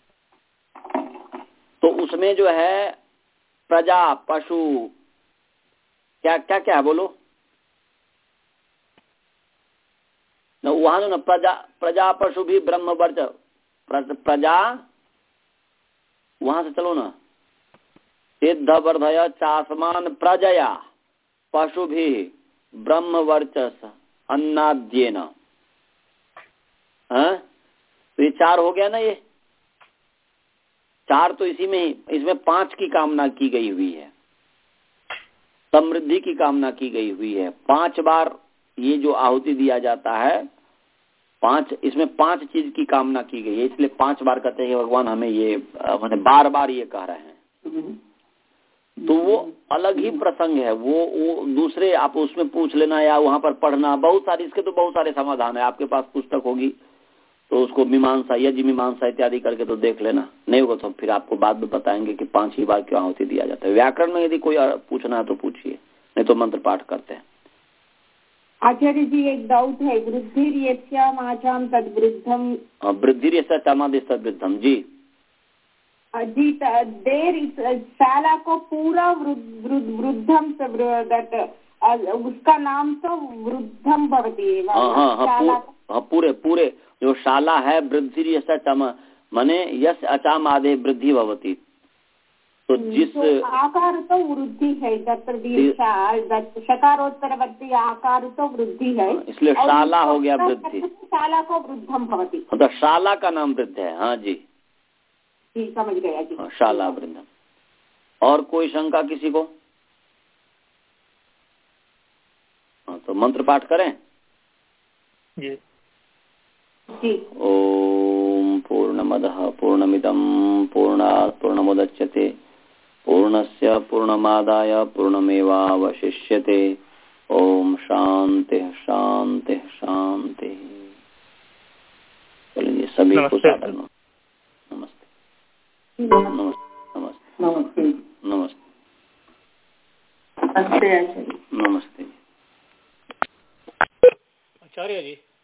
तो उसमें जो है प्रजा, पशु, क्या क्या क्या है बोलो न, वहां ना प्रजा प्रजा पशु भी ब्रह्म वर्च, प्रजा वहां से चलो ना, सिद्ध वर्धय चासमान प्रजया पशु भी ब्रह्म वर्चस अन्नाद्येन। हाँ तो ये चार हो गया ना, ये चार तो इसी में ही, इसमें पांच की कामना की गई हुई है, समृद्धि की कामना की गई हुई है। पांच बार ये जो आहुति दिया जाता है, पांच, इसमें पांच चीज की कामना की गई है, इसलिए पांच बार कहते हैं भगवान हमें ये मैंने बार बार ये कह रहे हैं। तो वो अलग ही प्रसंग है, वो वो दूसरे आप उसमें पूछ लेना या वहां पर पढ़ना, बहुत सारे इसके तो बहुत सारे समाधान है। आपके पास पुस्तक होगी तो उसको मीमांसा, यज्ञ मीमांसा इत्यादि करके तो देख लेना, नहीं होगा तो फिर आपको बाद में बताएंगे कि पांच ही बार क्यों आहुति दिया जाता है। व्याकरण में यदि कोई पूछना है तो पूछिए, नहीं तो मंत्र पाठ करते हैं। आचार्य जी एक डाउट है, वृद्धिर्यस्यामाचाम तद्वृद्धम, वृद्धिर्यस्यामादेश तद्वृद्धम जी जी देर शाला को पूरा वृद्धम उसका नाम तो वृद्धम भवती। हाँ हाँ हाँ पूरे पूरे जो शाला है वृद्धि यशम माने यश अचाम आदे वृद्धि भवती। तो जिस तो आकार तो वृद्धि है, शकारोत्तरवर्ती आकार तो वृद्धि है, इसलिए शाला हो गया वृद्धि, शाला को वृद्धम भवती। तो शाला का नाम वृद्ध है। हाँ जी जी समझ गया जी, शाला वृद्धम। और कोई शंका किसी को? हाँ तो मंत्र पाठ करें जी। जी। ओम पूर्णमदः पूर्णमिदं पूर्णात् पूर्णमुदच्यते पूर्णस्य पूर्णमादाय पूर्णमेवावशिष्यते। ओम शांति शांति शांति। चलिए सभी को सादर नमस्ते। नमस्ते नमस्ते नमस्ते नमस्ते नमस्ते। आचार्य जी